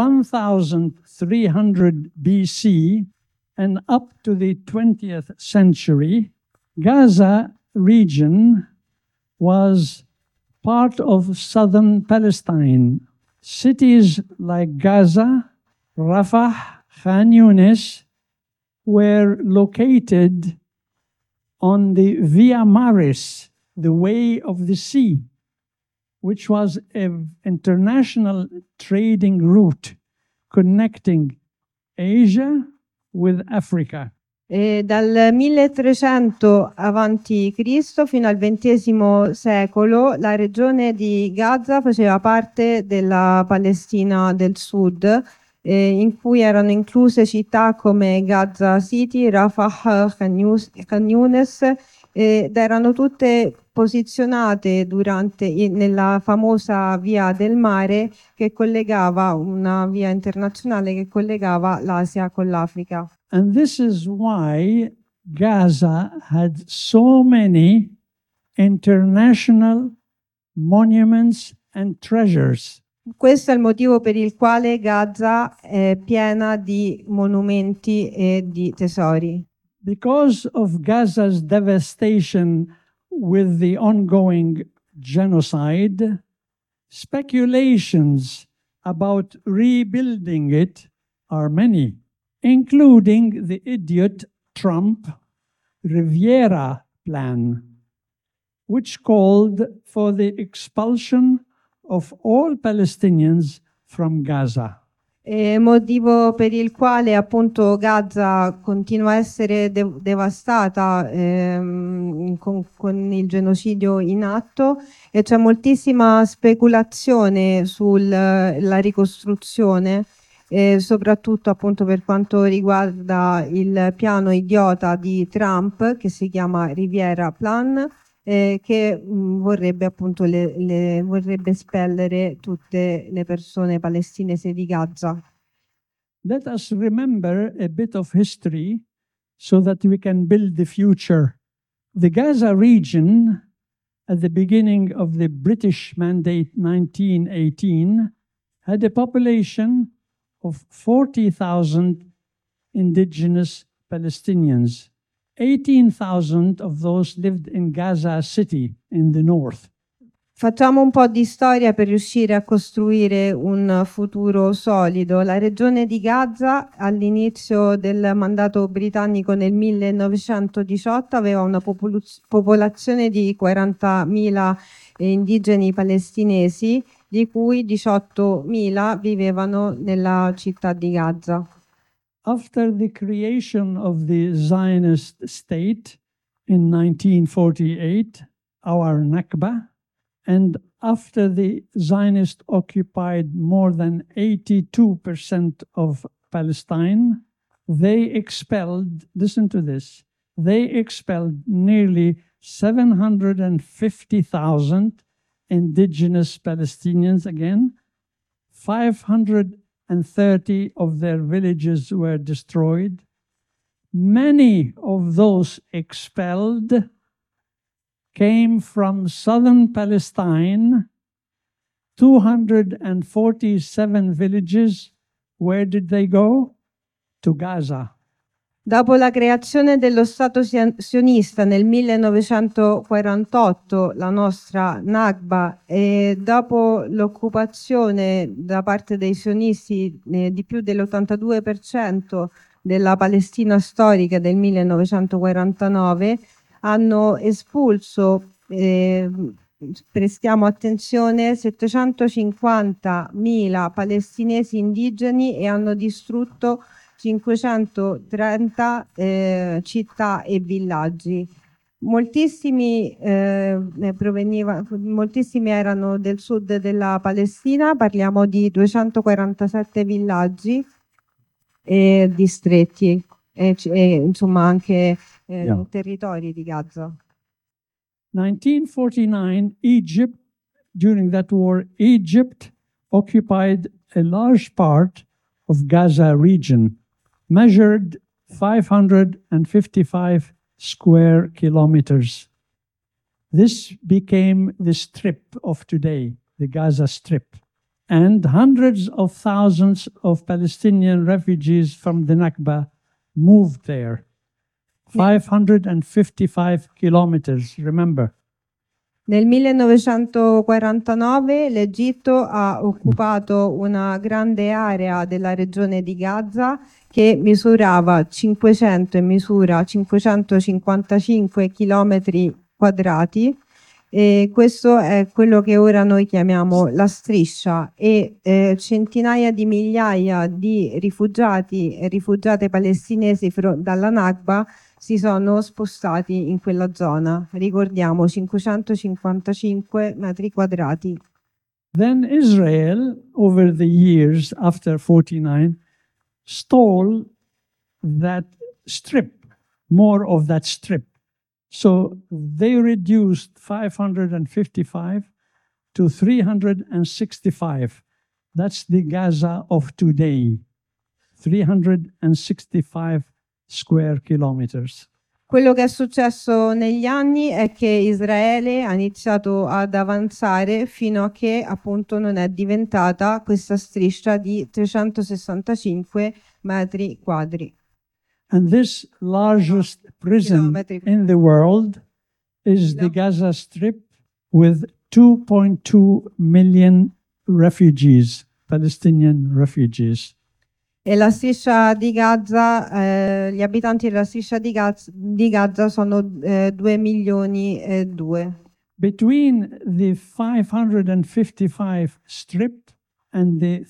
1300 BC and up to the 20th century, Gaza region was part of southern Palestine. Cities like Gaza, Rafah, Khan Yunis were located on the Via Maris, the way of the sea, which was an international trading route connecting Asia with Africa. Dal 1300 avanti Cristo fino al XX secolo la regione di Gaza faceva parte della Palestina del Sud, in cui erano incluse città come Gaza City, Rafah, Khan Yunis, ed erano tutte posizionate nella famosa via del mare che collegava, una via internazionale che collegava l'Asia con l'Africa. And this is why Gaza had so many international monuments and treasures. Questo è il motivo per il quale Gaza è piena di monumenti e di tesori. Because of Gaza's devastation with the ongoing genocide, speculations about rebuilding it are many, including the idiot Trump Riviera plan, which called for the expulsion of all Palestinians from Gaza. Motivo per il quale appunto Gaza continua a essere devastata con il genocidio in atto e c'è moltissima speculazione sulla ricostruzione, soprattutto appunto per quanto riguarda il piano idiota di Trump che si chiama Riviera Plan, che vorrebbe appunto vorrebbe espellere tutte le persone palestinesi di Gaza. Let us remember a bit of history so that we can build the future. The Gaza region, at the beginning of the British Mandate 1918, had a population of 40,000 indigenous Palestinians. 18,000 of those lived in Gaza City in the north. Facciamo un po' di storia per riuscire a costruire un futuro solido. La regione di Gaza all'inizio del mandato britannico nel 1918 aveva una popolazione di 40.000 indigeni palestinesi, di cui 18.000 vivevano nella città di Gaza. After the creation of the Zionist state in 1948, our Nakba, and after the Zionists occupied more than 82% of Palestine, they expelled, listen to this, they expelled nearly 750,000 indigenous Palestinians again. 530 of their villages were destroyed. Many of those expelled came from southern Palestine. 247 villages. Where did they go? To Gaza. Dopo la creazione dello Stato sionista nel 1948, la nostra Nakba, e dopo l'occupazione da parte dei sionisti di più dell'82% della Palestina storica del 1949, hanno espulso, prestiamo attenzione, 750.000 palestinesi indigeni e hanno distrutto 530 città e villaggi. Moltissimi erano del sud della Palestina, parliamo di 247 villaggi e distretti e insomma anche territori di Gaza. 1949, Egypt, during that war, Egypt occupied a large part of Gaza region, measured 555 square kilometers. This became the Strip of today, the Gaza Strip. And hundreds of thousands of Palestinian refugees from the Nakba moved there. 555 kilometers, remember. Nel 1949 l'Egitto ha occupato una grande area della regione di Gaza che misurava 500 e misura 555 chilometri quadrati. E questo è quello che ora noi chiamiamo la striscia e centinaia di migliaia di rifugiati e rifugiate palestinesi dalla Nakba si sono spostati in quella zona. Ricordiamo 555 metri quadrati. Then Israel, over the years after 49, stole that strip, more of that strip. So they reduced 555 to 365. That's the Gaza of today, 365 square kilometers. Quello che è successo negli anni è che Israele ha iniziato ad avanzare fino a che appunto non è diventata questa striscia di 365 metri quadri. And this largest prison in the world is the Gaza Strip with 2.2 million refugees, Palestinian refugees. E la striscia di Gaza, gli abitanti della striscia di Gaza sono 2 milioni e 2. Between the 555 stripped and the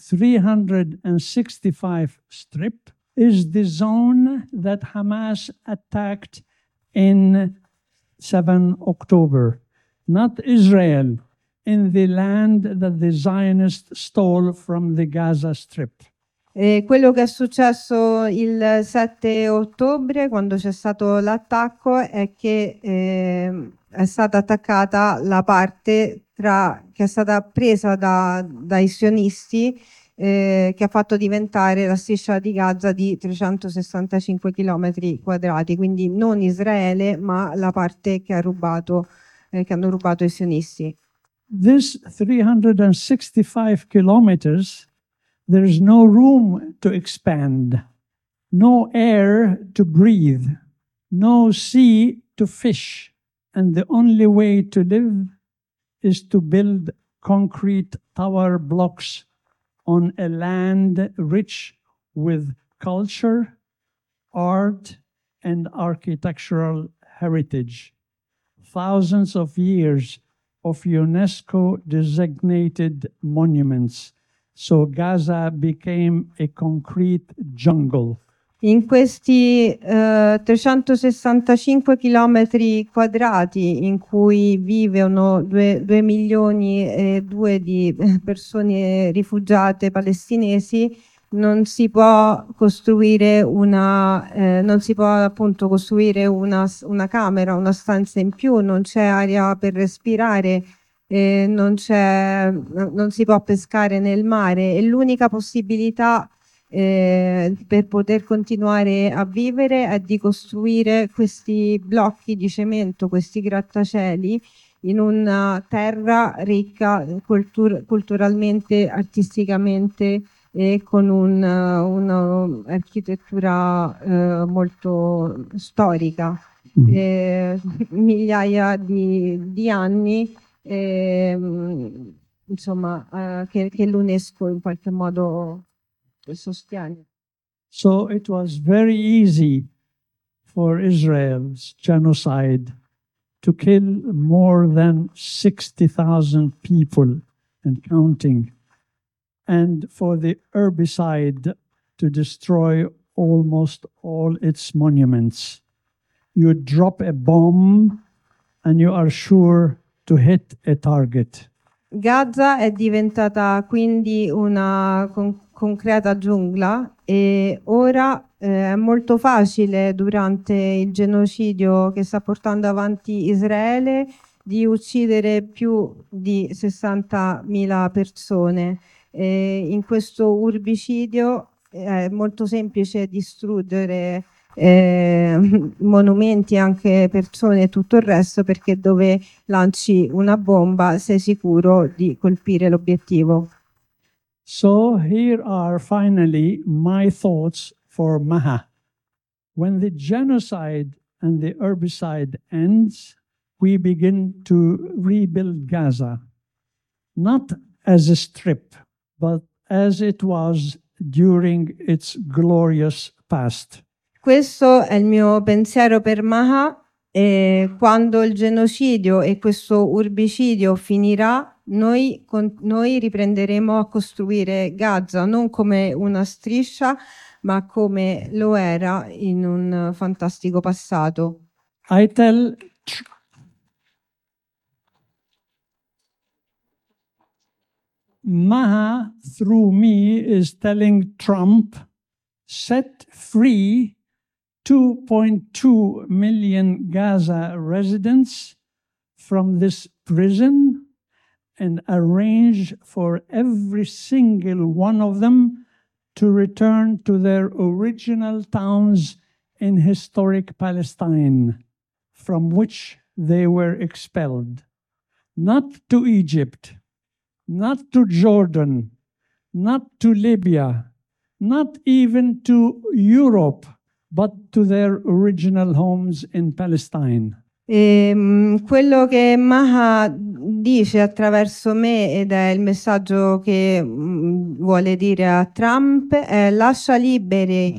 365 Strip is the zone that Hamas attacked in 7 October, not Israel, in the land that the Zionists stole from the Gaza Strip. Quello che è successo il 7 ottobre, quando c'è stato l'attacco, è che è stata attaccata la parte che è stata presa dai sionisti, che ha fatto diventare la striscia di Gaza di 365 km quadrati, quindi non Israele, ma la parte che hanno rubato i sionisti. This 365 kilometers, there's no room to expand, no air to breathe, no sea to fish, and the only way to live is to build concrete tower blocks on a land rich with culture, art, and architectural heritage. Thousands of years of UNESCO designated monuments. So Gaza became a concrete jungle. In questi 365 chilometri quadrati in cui vivono 2 milioni e 2 di persone rifugiate palestinesi, non si può costruire non si può appunto costruire una camera, una stanza in più, non c'è aria per respirare, non si può pescare nel mare e l'unica possibilità per poter continuare a vivere è di costruire questi blocchi di cemento, questi grattacieli in una terra ricca culturalmente, artisticamente e con un'architettura molto storica, migliaia di anni, insomma, che l'UNESCO in qualche modo sostiene. So it was very easy for Israel's genocide to kill more than 60,000 people and counting, and for the herbicide to destroy almost all its monuments. You drop a bomb and you are sure to hit a target. Gaza è diventata quindi una concreta giungla e ora è molto facile durante il genocidio che sta portando avanti Israele di uccidere più di 60.000 persone. In questo urbicidio è molto semplice distruggere monumenti, anche persone e tutto il resto, perché dove lanci una bomba sei sicuro di colpire l'obiettivo. So here are finally my thoughts for Maha. When the genocide and the herbicide ends, we begin to rebuild Gaza, not as a strip, but as it was during its glorious past. Questo è il mio pensiero per Maha. Quando il genocidio e questo urbicidio finirà, noi riprenderemo a costruire Gaza non come una striscia, ma come lo era in un fantastico passato. I tell Maha, through me, is telling Trump, set free 2.2 million Gaza residents from this prison and arrange for every single one of them to return to their original towns in historic Palestine, from which they were expelled. Not to Egypt, not to Jordan, not to Libya, not even to Europe, but to their original homes in Palestine. Quello che Maha dice attraverso me, ed è il messaggio che vuole dire a Trump, lascia libere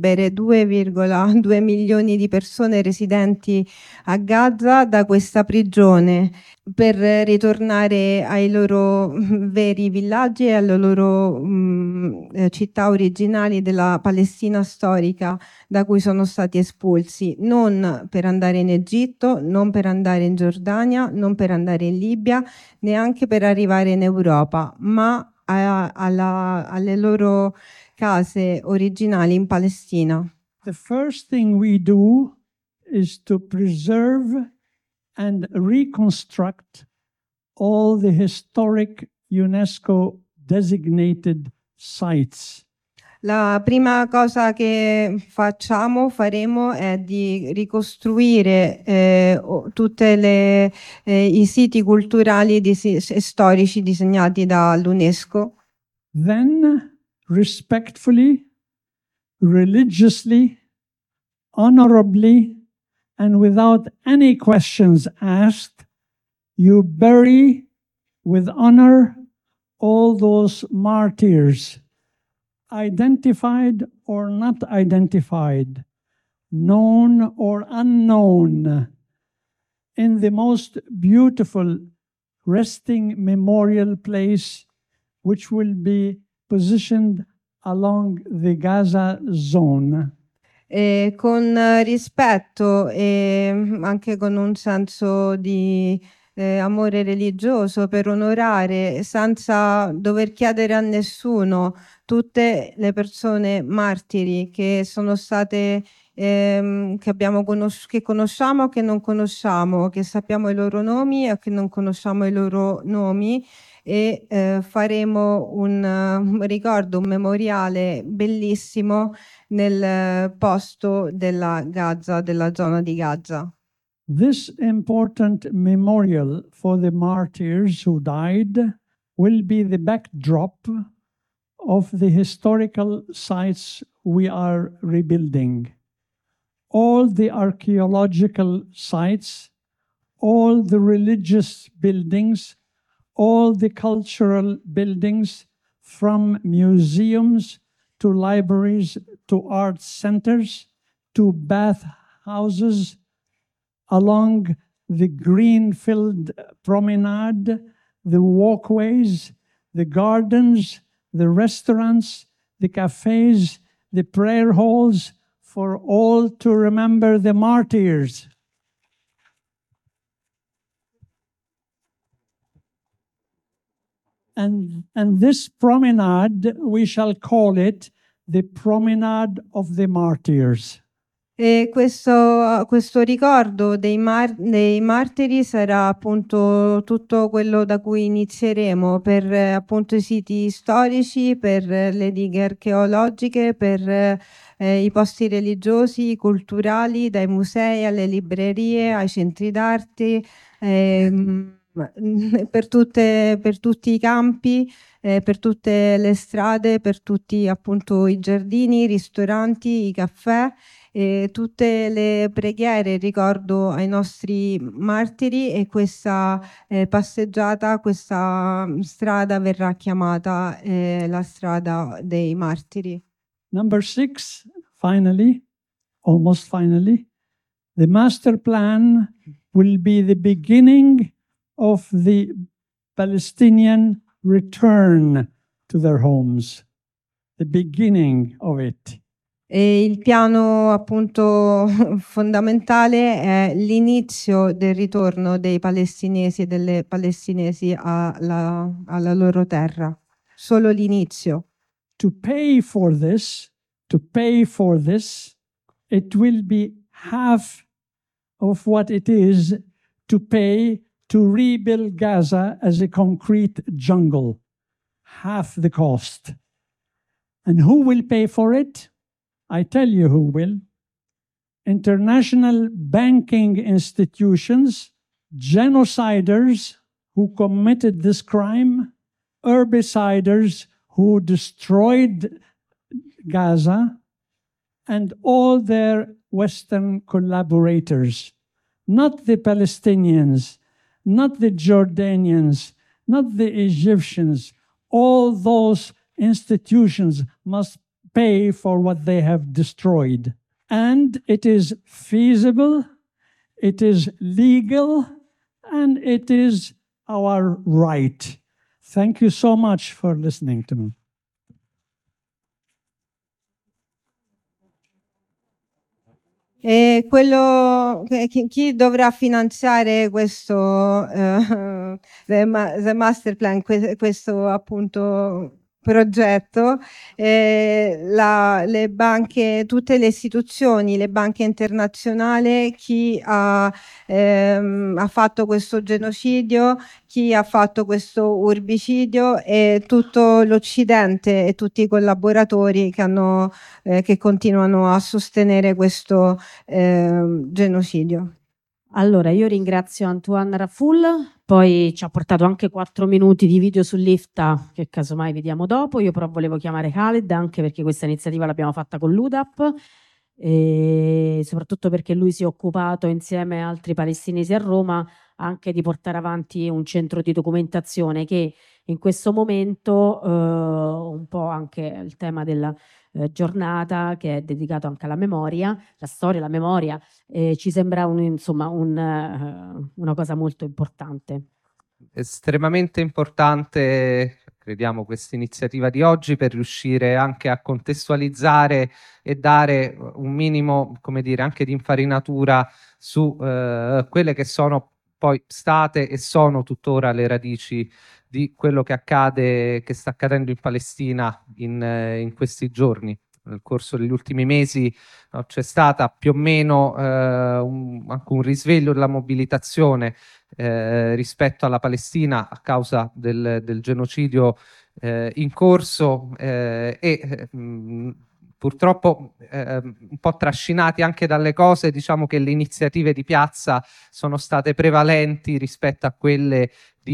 2,2 milioni di persone residenti a Gaza da questa prigione per ritornare ai loro veri villaggi e alle loro città originali della Palestina storica da cui sono stati espulsi, non per andare in Egitto, non per andare in Giordania, non per andare in Libia, neanche per arrivare in Europa, ma alle loro case originali in Palestina. The first thing we do is to preserve and reconstruct all the historic UNESCO designated sites. La prima cosa che faremo è di ricostruire tutti i siti culturali e storici disegnati dall'UNESCO. Then, respectfully, religiously, honorably, and without any questions asked, you bury with honor all those martyrs, identified or not identified, known or unknown, in the most beautiful resting memorial place which will be positioned along the Gaza zone. Con rispetto e anche con un senso di amore religioso, per onorare senza dover chiedere a nessuno tutte le persone martiri che sono state che conosciamo o che non conosciamo, che sappiamo i loro nomi e che non conosciamo i loro nomi, e faremo un ricordo, un memoriale bellissimo nel posto della Gaza, della zona di Gaza. This important memorial for the martyrs who died will be the backdrop of the historical sites we are rebuilding. All the archaeological sites, all the religious buildings, all the cultural buildings, from museums to libraries to art centers to bath houses, along the green-filled promenade, the walkways, the gardens, the restaurants, the cafes, the prayer halls, for all to remember the martyrs. And this promenade, we shall call it the Promenade of the Martyrs. E questo ricordo dei martiri sarà appunto tutto quello da cui inizieremo, per appunto i siti storici, per le dighe archeologiche, per i posti religiosi, culturali, dai musei alle librerie, ai centri d'arte, per tutti i campi, per tutte le strade, per tutti appunto i giardini, i ristoranti, i caffè. E tutte le preghiere in ricordo ai nostri martiri, e questa passeggiata, questa strada verrà chiamata la strada dei martiri. Number 6, finally, almost finally, the master plan will be the beginning of the Palestinian return to their homes, the beginning of it. E il piano appunto fondamentale è l'inizio del ritorno dei palestinesi e delle palestinesi alla loro terra. Solo l'inizio. To pay for this, it will be half of what it is to pay to rebuild Gaza as a concrete jungle. Half the cost. And who will pay for it? I tell you who will. International banking institutions, genociders who committed this crime, herbiciders who destroyed Gaza, and all their Western collaborators. Not the Palestinians, not the Jordanians, not the Egyptians. All those institutions must pay for what they have destroyed. And it is feasible, it is legal, and it is our right. Thank you so much for listening to me. E chi dovrà finanziare questo the master plan, questo appunto progetto, le banche, tutte le istituzioni, le banche internazionali, chi ha fatto questo genocidio, chi ha fatto questo urbicidio e tutto l'Occidente e tutti i collaboratori che continuano a sostenere questo genocidio. Allora, io ringrazio Antoine Raffoul, poi ci ha portato anche 4 minuti di video sull'IFTA che casomai vediamo dopo. Io però volevo chiamare Khaled anche perché questa iniziativa l'abbiamo fatta con l'UDAP e soprattutto perché lui si è occupato insieme a altri palestinesi a Roma anche di portare avanti un centro di documentazione che in questo momento un po' anche il tema della giornata che è dedicato anche alla memoria, la storia, la memoria, ci sembra una cosa molto importante. Estremamente importante, crediamo, questa iniziativa di oggi per riuscire anche a contestualizzare e dare un minimo, come dire, anche di infarinatura su quelle che sono poi state e sono tuttora le radici di quello che accade, che sta accadendo in Palestina in questi giorni. Nel corso degli ultimi mesi c'è stata più o meno anche un risveglio della mobilitazione rispetto alla Palestina a causa del genocidio in corso purtroppo un po' trascinati anche dalle cose, diciamo che le iniziative di piazza sono state prevalenti rispetto a quelle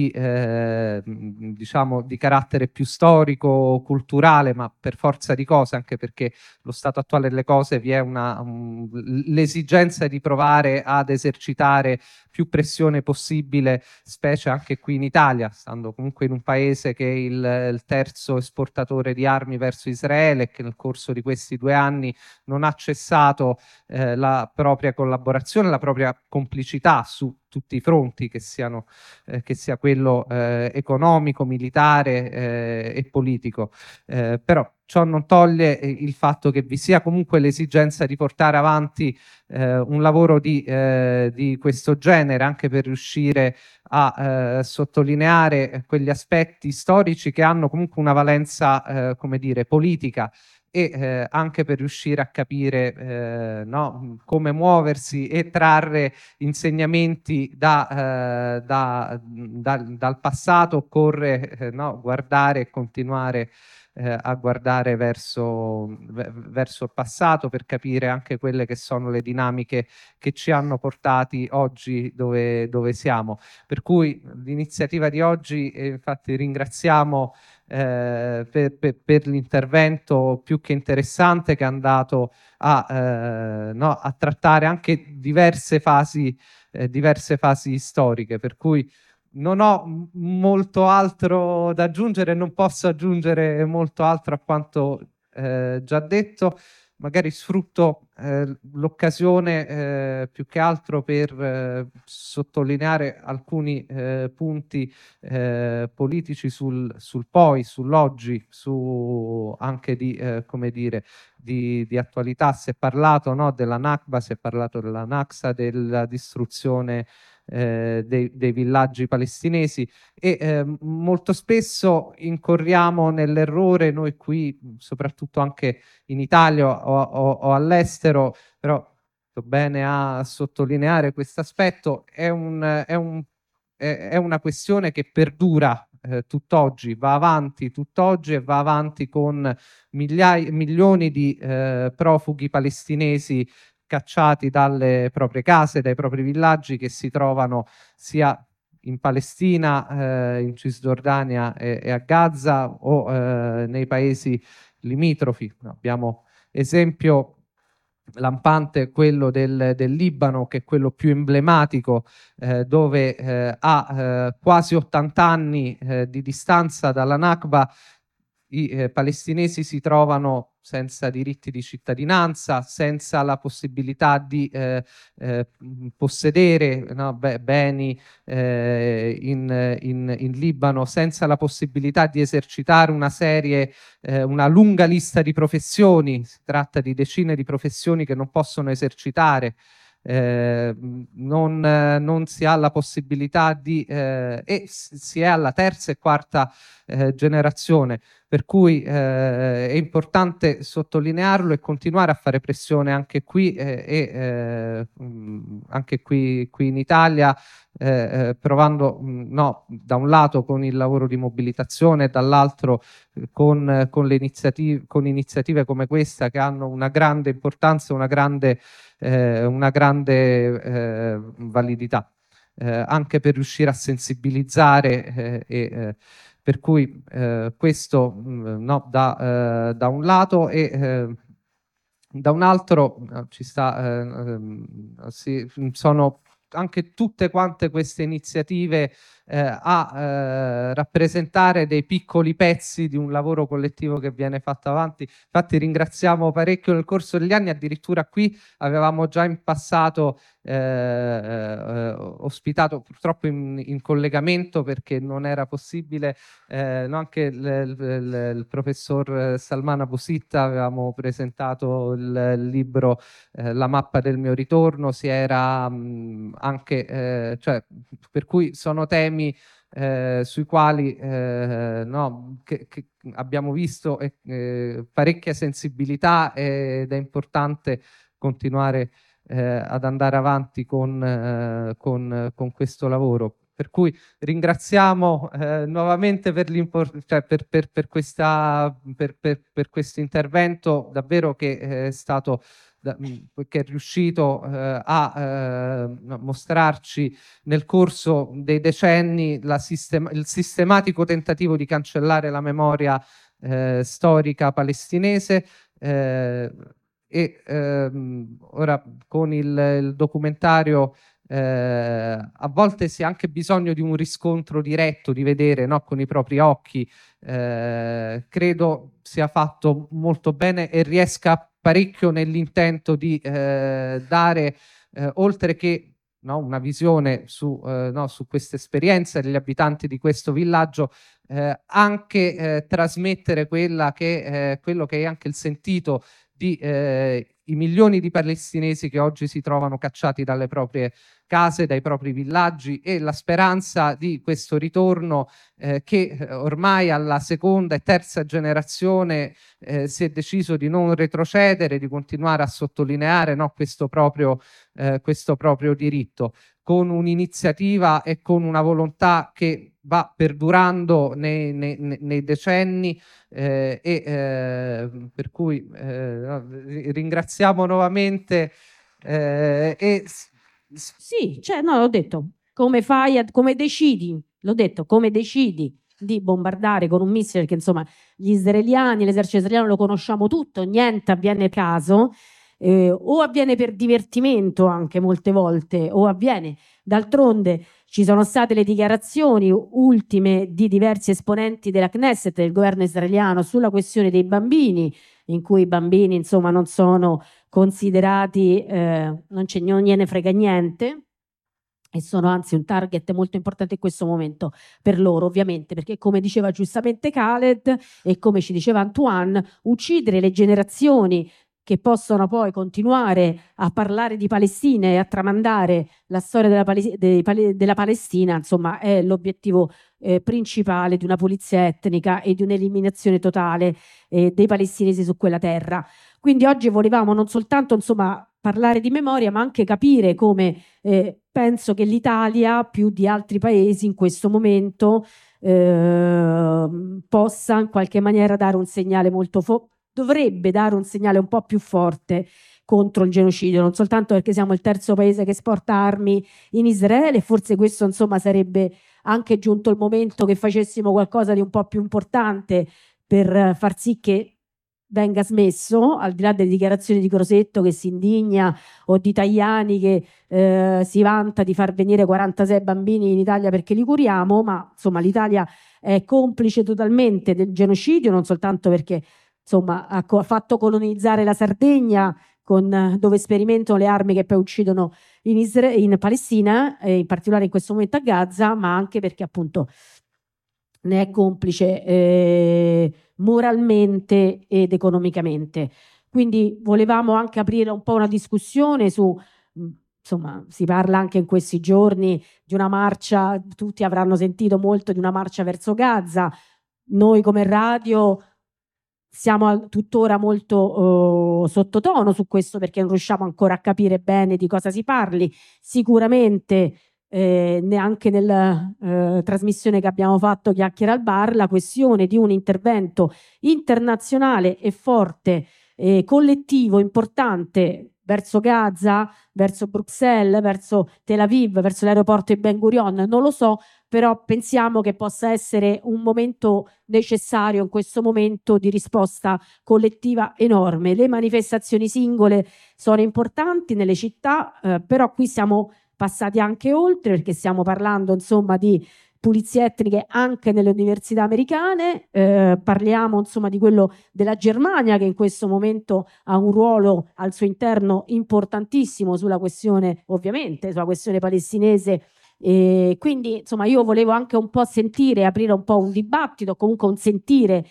diciamo di carattere più storico, culturale, ma per forza di cose, anche perché lo stato attuale delle cose vi è l'esigenza di provare ad esercitare più pressione possibile, specie anche qui in Italia, stando comunque in un paese che è il terzo esportatore di armi verso Israele e che nel corso di questi 2 anni non ha cessato la propria collaborazione, la propria complicità su tutti i fronti, che sia quello economico, militare e politico. Però ciò non toglie il fatto che vi sia comunque l'esigenza di portare avanti un lavoro di questo genere, anche per riuscire a sottolineare quegli aspetti storici che hanno comunque una valenza, come dire, politica, e anche per riuscire a capire come muoversi e trarre insegnamenti dal passato. Occorre guardare e continuare a guardare verso il passato per capire anche quelle che sono le dinamiche che ci hanno portati oggi dove siamo. Per cui l'iniziativa di oggi, infatti ringraziamo per l'intervento più che interessante, che è andato a trattare anche diverse fasi storiche, per cui non ho molto altro da aggiungere, non posso aggiungere molto altro a quanto già detto. Magari sfrutto l'occasione più che altro per sottolineare alcuni punti politici sul poi, sull'oggi, su anche come dire, di attualità. Si è parlato della Nakba, si è parlato della Naksa, della distruzione dei villaggi palestinesi e molto spesso incorriamo nell'errore noi qui, soprattutto anche in Italia o all'estero, però sto bene a sottolineare questo aspetto, è una questione che perdura tutt'oggi, va avanti tutt'oggi e va avanti con milioni di profughi palestinesi cacciati dalle proprie case, dai propri villaggi, che si trovano sia in Palestina, in Cisgiordania e a Gaza o nei paesi limitrofi. Abbiamo esempio lampante quello del Libano, che è quello più emblematico, dove a quasi 80 anni di distanza dalla Nakba i palestinesi si trovano senza diritti di cittadinanza, senza la possibilità di possedere, no, beni in Libano, senza la possibilità di esercitare una lunga lista di professioni. Si tratta di decine di professioni che non possono esercitare. Non si ha la possibilità e si è alla terza e quarta generazione, per cui è importante sottolinearlo e continuare a fare pressione anche qui anche qui in Italia, provando no, da un lato con il lavoro di mobilitazione, dall'altro con le iniziative come questa, che hanno una grande importanza, una grande validità, anche per riuscire a sensibilizzare per cui questo no, da un lato, e da un altro sono anche tutte quante queste iniziative a rappresentare dei piccoli pezzi di un lavoro collettivo che viene fatto avanti. Infatti ringraziamo parecchio nel corso degli anni, addirittura qui avevamo già in passato ospitato, purtroppo in collegamento perché non era possibile, no, anche il professor Salman Abu Sitta. Avevamo presentato il libro La mappa del mio ritorno, si era anche, cioè, per cui sono temi sui quali no, che abbiamo visto parecchia sensibilità, ed è importante continuare ad andare avanti con questo lavoro. Per cui ringraziamo nuovamente per questo intervento davvero che è stato che è riuscito a mostrarci nel corso dei decenni il sistematico tentativo di cancellare la memoria storica palestinese, ora con il documentario a volte si ha anche bisogno di un riscontro diretto, di vedere, no, con i propri occhi. Credo sia fatto molto bene e riesca parecchio nell'intento di dare, oltre che no, una visione su questa esperienza degli abitanti di questo villaggio, anche trasmettere quello che è anche il sentito di i milioni di palestinesi che oggi si trovano cacciati dalle proprie case, dai propri villaggi, e la speranza di questo ritorno che ormai alla seconda e terza generazione si è deciso di non retrocedere, di continuare a sottolineare, no, questo proprio diritto, con un'iniziativa e con una volontà che va perdurando nei decenni, per cui ringraziamo nuovamente Sì, cioè, no, l'ho detto, come decidi, l'ho detto, come decidi di bombardare con un missile, che insomma gli israeliani, l'esercito israeliano lo conosciamo tutto, niente avviene caso, o avviene per divertimento anche molte volte, o avviene, d'altronde ci sono state le dichiarazioni ultime di diversi esponenti della Knesset, del governo israeliano, sulla questione dei bambini, in cui i bambini insomma non sono considerati, non gliene frega niente, e sono anzi un target molto importante in questo momento per loro, ovviamente, perché come diceva giustamente Khaled e come ci diceva Antoine, uccidere le generazioni che possono poi continuare a parlare di Palestina e a tramandare la storia della Palestina, insomma, è l'obiettivo principale di una pulizia etnica e di un'eliminazione totale dei palestinesi su quella terra. Quindi oggi volevamo non soltanto, insomma, parlare di memoria, ma anche capire come penso che l'Italia, più di altri paesi in questo momento, possa in qualche maniera dare un segnale dovrebbe dare un segnale un po' più forte contro il genocidio, non soltanto perché siamo il terzo paese che esporta armi in Israele, forse questo insomma sarebbe anche giunto il momento che facessimo qualcosa di un po' più importante per far sì che venga smesso, al di là delle dichiarazioni di Crosetto che si indigna o di Tajani che si vanta di far venire 46 bambini in Italia perché li curiamo, ma insomma l'Italia è complice totalmente del genocidio, non soltanto perché insomma ha fatto colonizzare la Sardegna dove sperimentano le armi che poi uccidono in Palestina, in particolare in questo momento a Gaza, ma anche perché appunto ne è complice moralmente ed economicamente. Quindi volevamo anche aprire un po' una discussione su, insomma, si parla anche in questi giorni di una marcia, tutti avranno sentito molto di una marcia verso Gaza. Noi come radio siamo tuttora molto sottotono su questo perché non riusciamo ancora a capire bene di cosa si parli. Sicuramente neanche nella trasmissione che abbiamo fatto Chiacchiere al Bar, la questione di un intervento internazionale e forte, collettivo, importante verso Gaza, verso Bruxelles, verso Tel Aviv, verso l'aeroporto di Ben Gurion, non lo so, però pensiamo che possa essere un momento necessario in questo momento di risposta collettiva enorme. Le manifestazioni singole sono importanti nelle città, però qui siamo passati anche oltre perché stiamo parlando insomma di pulizie etniche anche nelle università americane, parliamo insomma di quello della Germania che in questo momento ha un ruolo al suo interno importantissimo sulla questione, ovviamente, sulla questione palestinese. E quindi insomma io volevo anche un po' sentire, aprire un po' un dibattito, comunque un sentire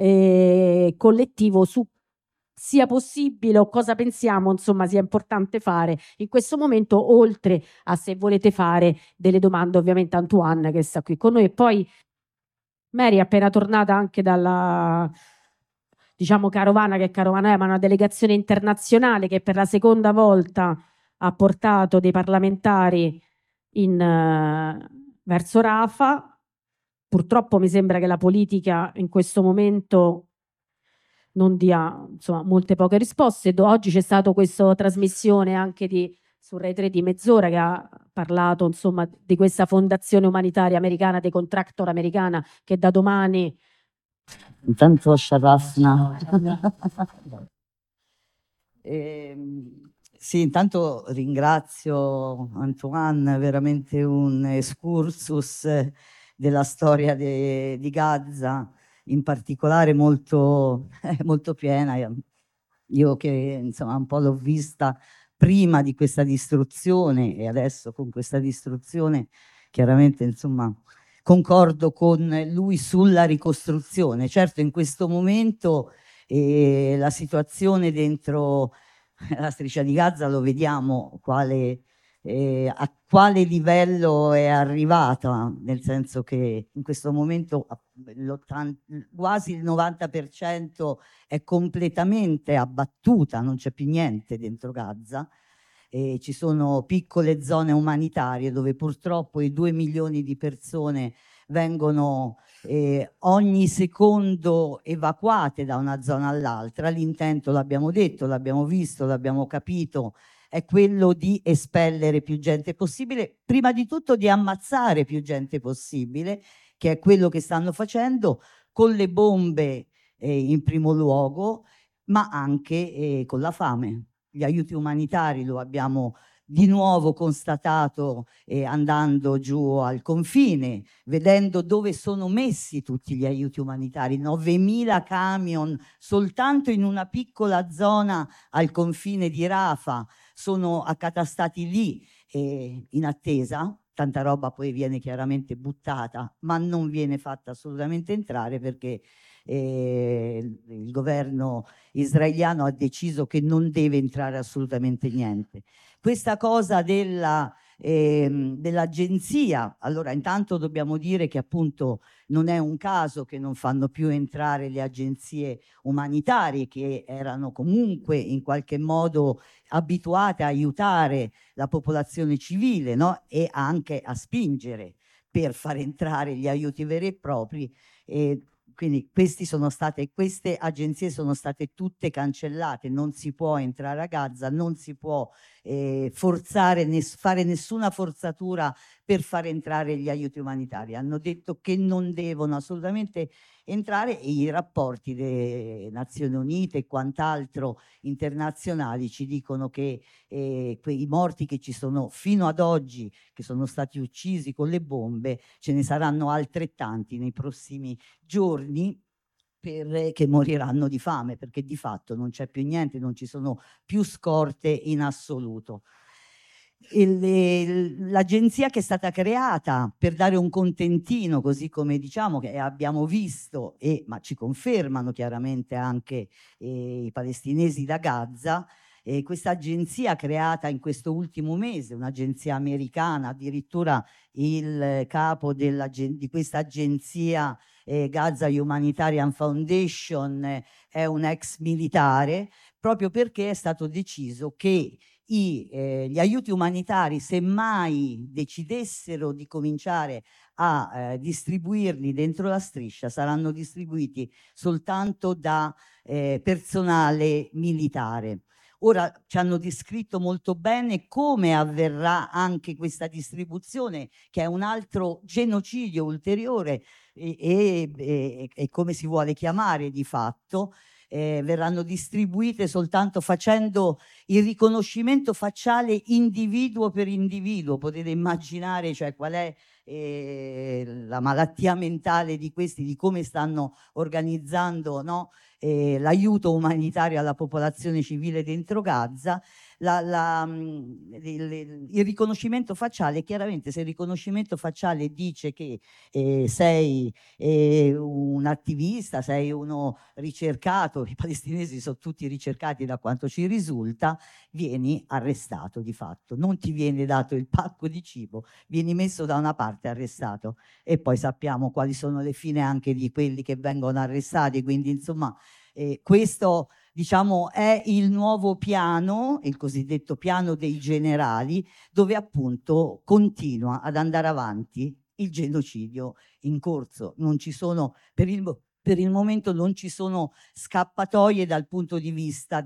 collettivo su sia possibile o cosa pensiamo insomma sia importante fare in questo momento, oltre a se volete fare delle domande ovviamente a Antoine che sta qui con noi. E poi Mary è appena tornata anche dalla diciamo carovana, che carovana è, ma una delegazione internazionale che per la seconda volta ha portato dei parlamentari verso Rafah. Purtroppo mi sembra che la politica in questo momento non dia insomma molte poche risposte. Oggi c'è stata questa trasmissione anche su Rai 3 di mezz'ora che ha parlato insomma di questa fondazione umanitaria americana, dei contractor americana, che da domani intanto Sharafna. Sì, intanto ringrazio Antoine, veramente un excursus della storia di Gaza, in particolare molto, molto piena. Io che insomma un po' l'ho vista prima di questa distruzione e adesso con questa distruzione, chiaramente insomma concordo con lui sulla ricostruzione. Certo, in questo momento la situazione dentro la striscia di Gaza lo vediamo a quale livello è arrivata, nel senso che in questo momento quasi il 90% è completamente abbattuta, non c'è più niente dentro Gaza. Ci sono piccole zone umanitarie dove purtroppo i 2 milioni di persone vengono ogni secondo evacuate da una zona all'altra. L'intento, l'abbiamo detto, l'abbiamo visto, l'abbiamo capito, è quello di espellere più gente possibile, prima di tutto di ammazzare più gente possibile, che è quello che stanno facendo con le bombe in primo luogo, ma anche con la fame. Gli aiuti umanitari lo abbiamo di nuovo constatato andando giù al confine, vedendo dove sono messi tutti gli aiuti umanitari, 9.000 camion soltanto in una piccola zona al confine di Rafah sono accatastati lì in attesa. Tanta roba poi viene chiaramente buttata, ma non viene fatta assolutamente entrare perché il governo israeliano ha deciso che non deve entrare assolutamente niente. Questa cosa dell'agenzia, allora intanto dobbiamo dire che appunto non è un caso che non fanno più entrare le agenzie umanitarie che erano comunque in qualche modo abituate a aiutare la popolazione civile, no? E anche a spingere per far entrare gli aiuti veri e propri. Quindi queste agenzie sono state tutte cancellate, non si può entrare a Gaza, non si può fare nessuna forzatura per far entrare gli aiuti umanitari. Hanno detto che non devono assolutamente entrare, e i rapporti delle Nazioni Unite e quant'altro internazionali ci dicono che quei morti che ci sono fino ad oggi, che sono stati uccisi con le bombe, ce ne saranno altrettanti nei prossimi giorni, che moriranno di fame, perché di fatto non c'è più niente, non ci sono più scorte in assoluto. L'agenzia che è stata creata per dare un contentino, così come diciamo che abbiamo visto, ma ci confermano chiaramente anche i palestinesi da Gaza, questa agenzia creata in questo ultimo mese, un'agenzia americana, addirittura il capo di questa agenzia, Gaza Humanitarian Foundation, è un ex militare, proprio perché è stato deciso che gli aiuti umanitari, se mai decidessero di cominciare a distribuirli dentro la striscia, saranno distribuiti soltanto da personale militare. Ora ci hanno descritto molto bene come avverrà anche questa distribuzione, che è un altro genocidio ulteriore, e come si vuole chiamare di fatto. Verranno distribuite soltanto facendo il riconoscimento facciale individuo per individuo. Potete immaginare, cioè, qual è la malattia mentale di questi, di come stanno organizzando, no? L'aiuto umanitario alla popolazione civile dentro Gaza. Il riconoscimento facciale, chiaramente, se il riconoscimento facciale dice che sei un attivista, sei uno ricercato, i palestinesi sono tutti ricercati da quanto ci risulta, vieni arrestato di fatto, non ti viene dato il pacco di cibo, vieni messo da una parte, arrestato, e poi sappiamo quali sono le fine anche di quelli che vengono arrestati, quindi insomma questo, diciamo, è il nuovo piano, il cosiddetto piano dei generali, dove appunto continua ad andare avanti il genocidio in corso. Non ci sono, per il momento non ci sono scappatoie dal punto di vista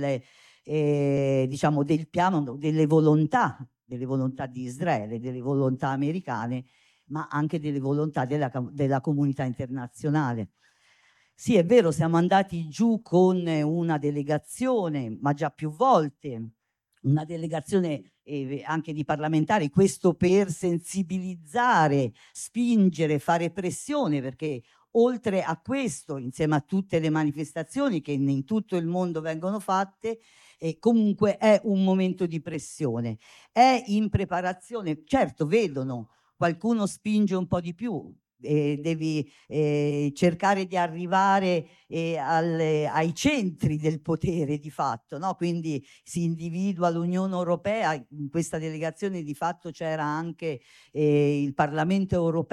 diciamo, del piano, delle volontà di Israele, delle volontà americane, ma anche delle volontà della comunità internazionale. Sì, è vero, siamo andati giù con una delegazione, ma già più volte, una delegazione anche di parlamentari, questo per sensibilizzare, spingere, fare pressione, perché oltre a questo, insieme a tutte le manifestazioni che in tutto il mondo vengono fatte, comunque è un momento di pressione. È in preparazione, certo, vedono, qualcuno spinge un po' di più, devi cercare di arrivare ai centri del potere di fatto, no? Quindi si individua l'Unione Europea. In questa delegazione di fatto c'era anche il Parlamento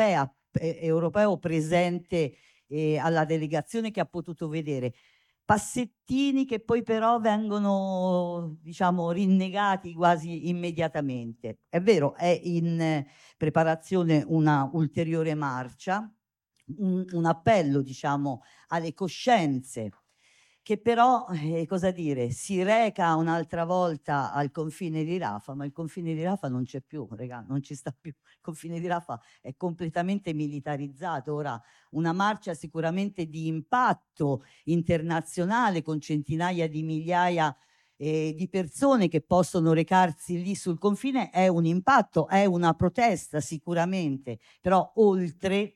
europeo presente alla delegazione, che ha potuto vedere passettini che poi però vengono, diciamo, rinnegati quasi immediatamente. È vero, è in preparazione una ulteriore marcia, un appello, diciamo, alle coscienze, che però, cosa dire, si reca un'altra volta al confine di Rafah, ma il confine di Rafah non c'è più, regà, non ci sta più. Il confine di Rafah è completamente militarizzato. Ora, una marcia sicuramente di impatto internazionale, con centinaia di migliaia di persone che possono recarsi lì sul confine, è un impatto, è una protesta sicuramente, però oltre,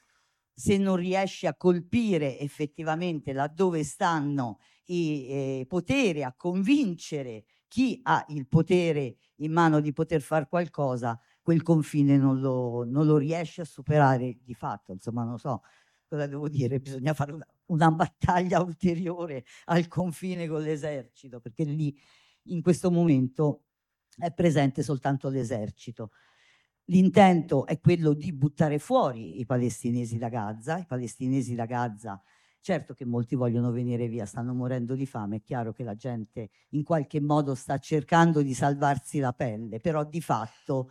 se non riesci a colpire effettivamente laddove stanno i poteri, a convincere chi ha il potere in mano di poter fare qualcosa, quel confine non lo riesci a superare di fatto. Insomma, non so cosa devo dire, bisogna fare una battaglia ulteriore al confine con l'esercito, perché lì in questo momento è presente soltanto l'esercito. L'intento è quello di buttare fuori i palestinesi da Gaza. I palestinesi da Gaza, certo che molti vogliono venire via, stanno morendo di fame, è chiaro che la gente in qualche modo sta cercando di salvarsi la pelle, però di fatto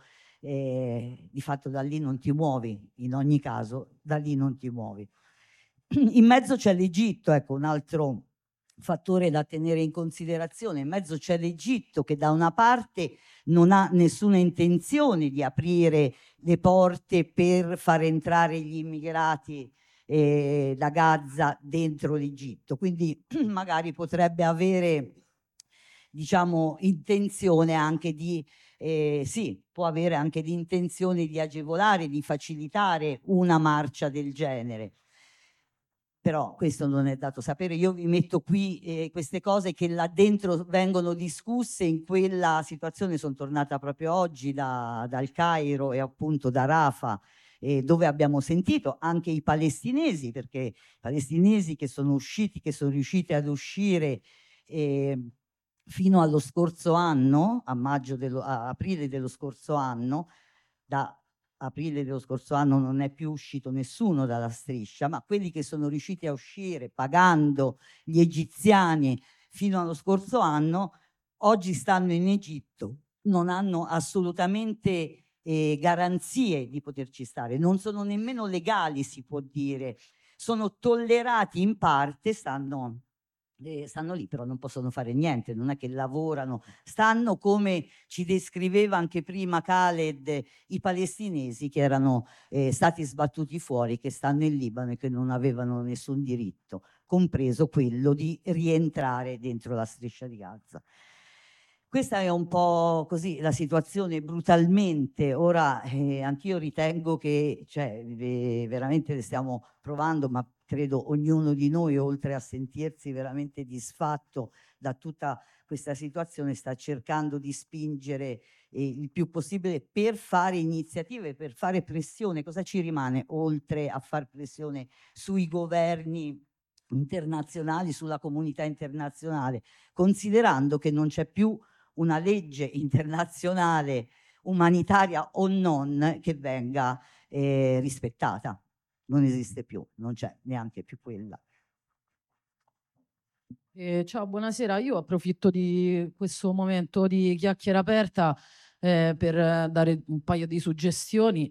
da lì non ti muovi, in ogni caso da lì non ti muovi. In mezzo c'è l'Egitto, ecco, un altro fattore da tenere in considerazione. In mezzo c'è l'Egitto che da una parte non ha nessuna intenzione di aprire le porte per far entrare gli immigrati da Gaza dentro l'Egitto, quindi magari potrebbe avere, diciamo, intenzione anche di sì, può avere anche l'intenzione di agevolare, di facilitare una marcia del genere. Però questo non è dato sapere. Io vi metto qui queste cose che là dentro vengono discusse. In quella situazione sono tornata proprio oggi dal Cairo e appunto da Rafah, dove abbiamo sentito anche i palestinesi, perché i palestinesi che sono riusciti ad uscire fino allo scorso anno, a aprile dello scorso anno, da aprile dello scorso anno non è più uscito nessuno dalla striscia, ma quelli che sono riusciti a uscire pagando gli egiziani fino allo scorso anno, oggi stanno in Egitto, non hanno assolutamente garanzie di poterci stare, non sono nemmeno legali, si può dire, sono tollerati in parte, stanno lì, però non possono fare niente, non è che lavorano, stanno come ci descriveva anche prima Khaled, i palestinesi che erano stati sbattuti fuori, che stanno in Libano e che non avevano nessun diritto, compreso quello di rientrare dentro la striscia di Gaza. Questa è un po' così la situazione brutalmente. Ora anch'io ritengo che veramente le stiamo provando, ma credo ognuno di noi, oltre a sentirsi veramente disfatto da tutta questa situazione, sta cercando di spingere il più possibile per fare iniziative, per fare pressione. Cosa ci rimane oltre a far pressione sui governi internazionali, sulla comunità internazionale, considerando che non c'è più una legge internazionale umanitaria o non che venga rispettata? Non esiste più, non c'è neanche più quella. Ciao, buonasera. Io approfitto di questo momento di chiacchiera aperta per dare un paio di suggestioni.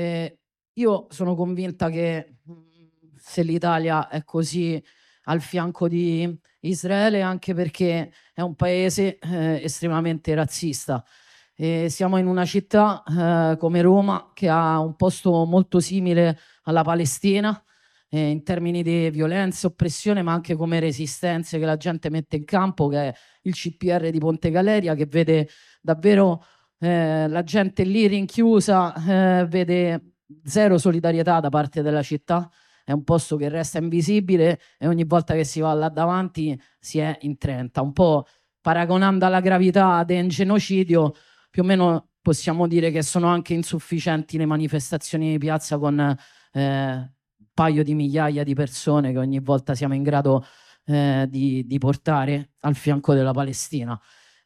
Io sono convinta che se l'Italia è così al fianco di Israele, anche perché è un paese estremamente razzista. Siamo in una città come Roma che ha un posto molto simile alla Palestina in termini di violenza, oppressione, ma anche come resistenze che la gente mette in campo, che è il CPR di Ponte Galeria, che vede davvero la gente lì rinchiusa, vede zero solidarietà da parte della città. È un posto che resta invisibile e ogni volta che si va là davanti si è in 30. Un po' paragonando alla gravità del genocidio, più o meno possiamo dire che sono anche insufficienti le manifestazioni di piazza con un paio di migliaia di persone che ogni volta siamo in grado di portare al fianco della Palestina.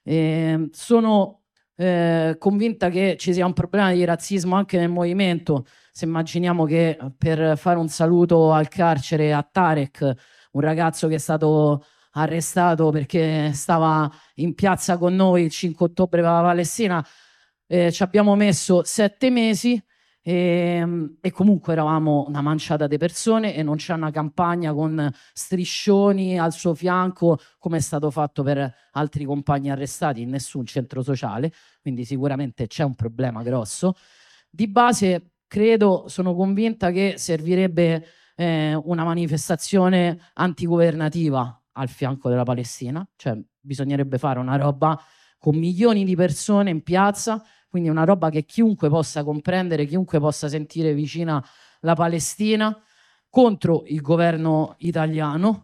Sono convinta che ci sia un problema di razzismo anche nel movimento. Se immaginiamo che per fare un saluto al carcere a Tarek, un ragazzo che è stato arrestato perché stava in piazza con noi il 5 ottobre per la Palestina, ci abbiamo messo 7 mesi e comunque eravamo una manciata di persone e non c'è una campagna con striscioni al suo fianco come è stato fatto per altri compagni arrestati in nessun centro sociale, quindi sicuramente c'è un problema grosso. Di base sono convinta che servirebbe una manifestazione antigovernativa al fianco della Palestina, cioè bisognerebbe fare una roba con milioni di persone in piazza, quindi una roba che chiunque possa comprendere, chiunque possa sentire vicina la Palestina contro il governo italiano.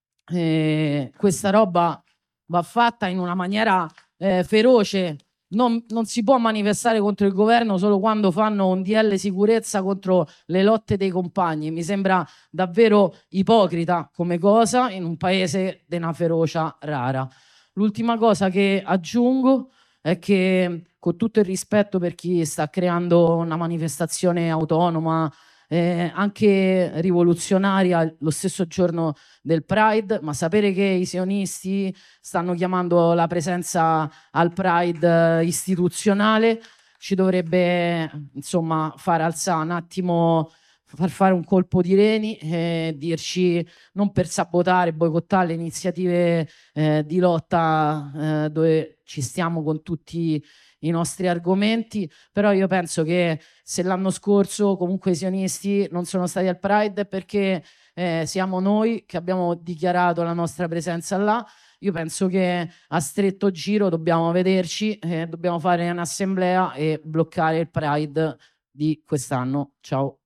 Questa roba va fatta in una maniera feroce. Non si può manifestare contro il governo solo quando fanno un DL sicurezza contro le lotte dei compagni. Mi sembra davvero ipocrita come cosa in un paese di una ferocia rara. L'ultima cosa che aggiungo è che, con tutto il rispetto per chi sta creando una manifestazione autonoma, anche rivoluzionaria, lo stesso giorno del Pride, ma sapere che i sionisti stanno chiamando la presenza al Pride istituzionale ci dovrebbe insomma far alzare un attimo far fare un colpo di reni e dirci non per sabotare, boicottare le iniziative di lotta dove ci stiamo con tutti i nostri argomenti, però io penso che se l'anno scorso comunque i sionisti non sono stati al Pride è perché siamo noi che abbiamo dichiarato la nostra presenza là. Io penso che a stretto giro dobbiamo vederci, dobbiamo fare un'assemblea e bloccare il Pride di quest'anno. Ciao.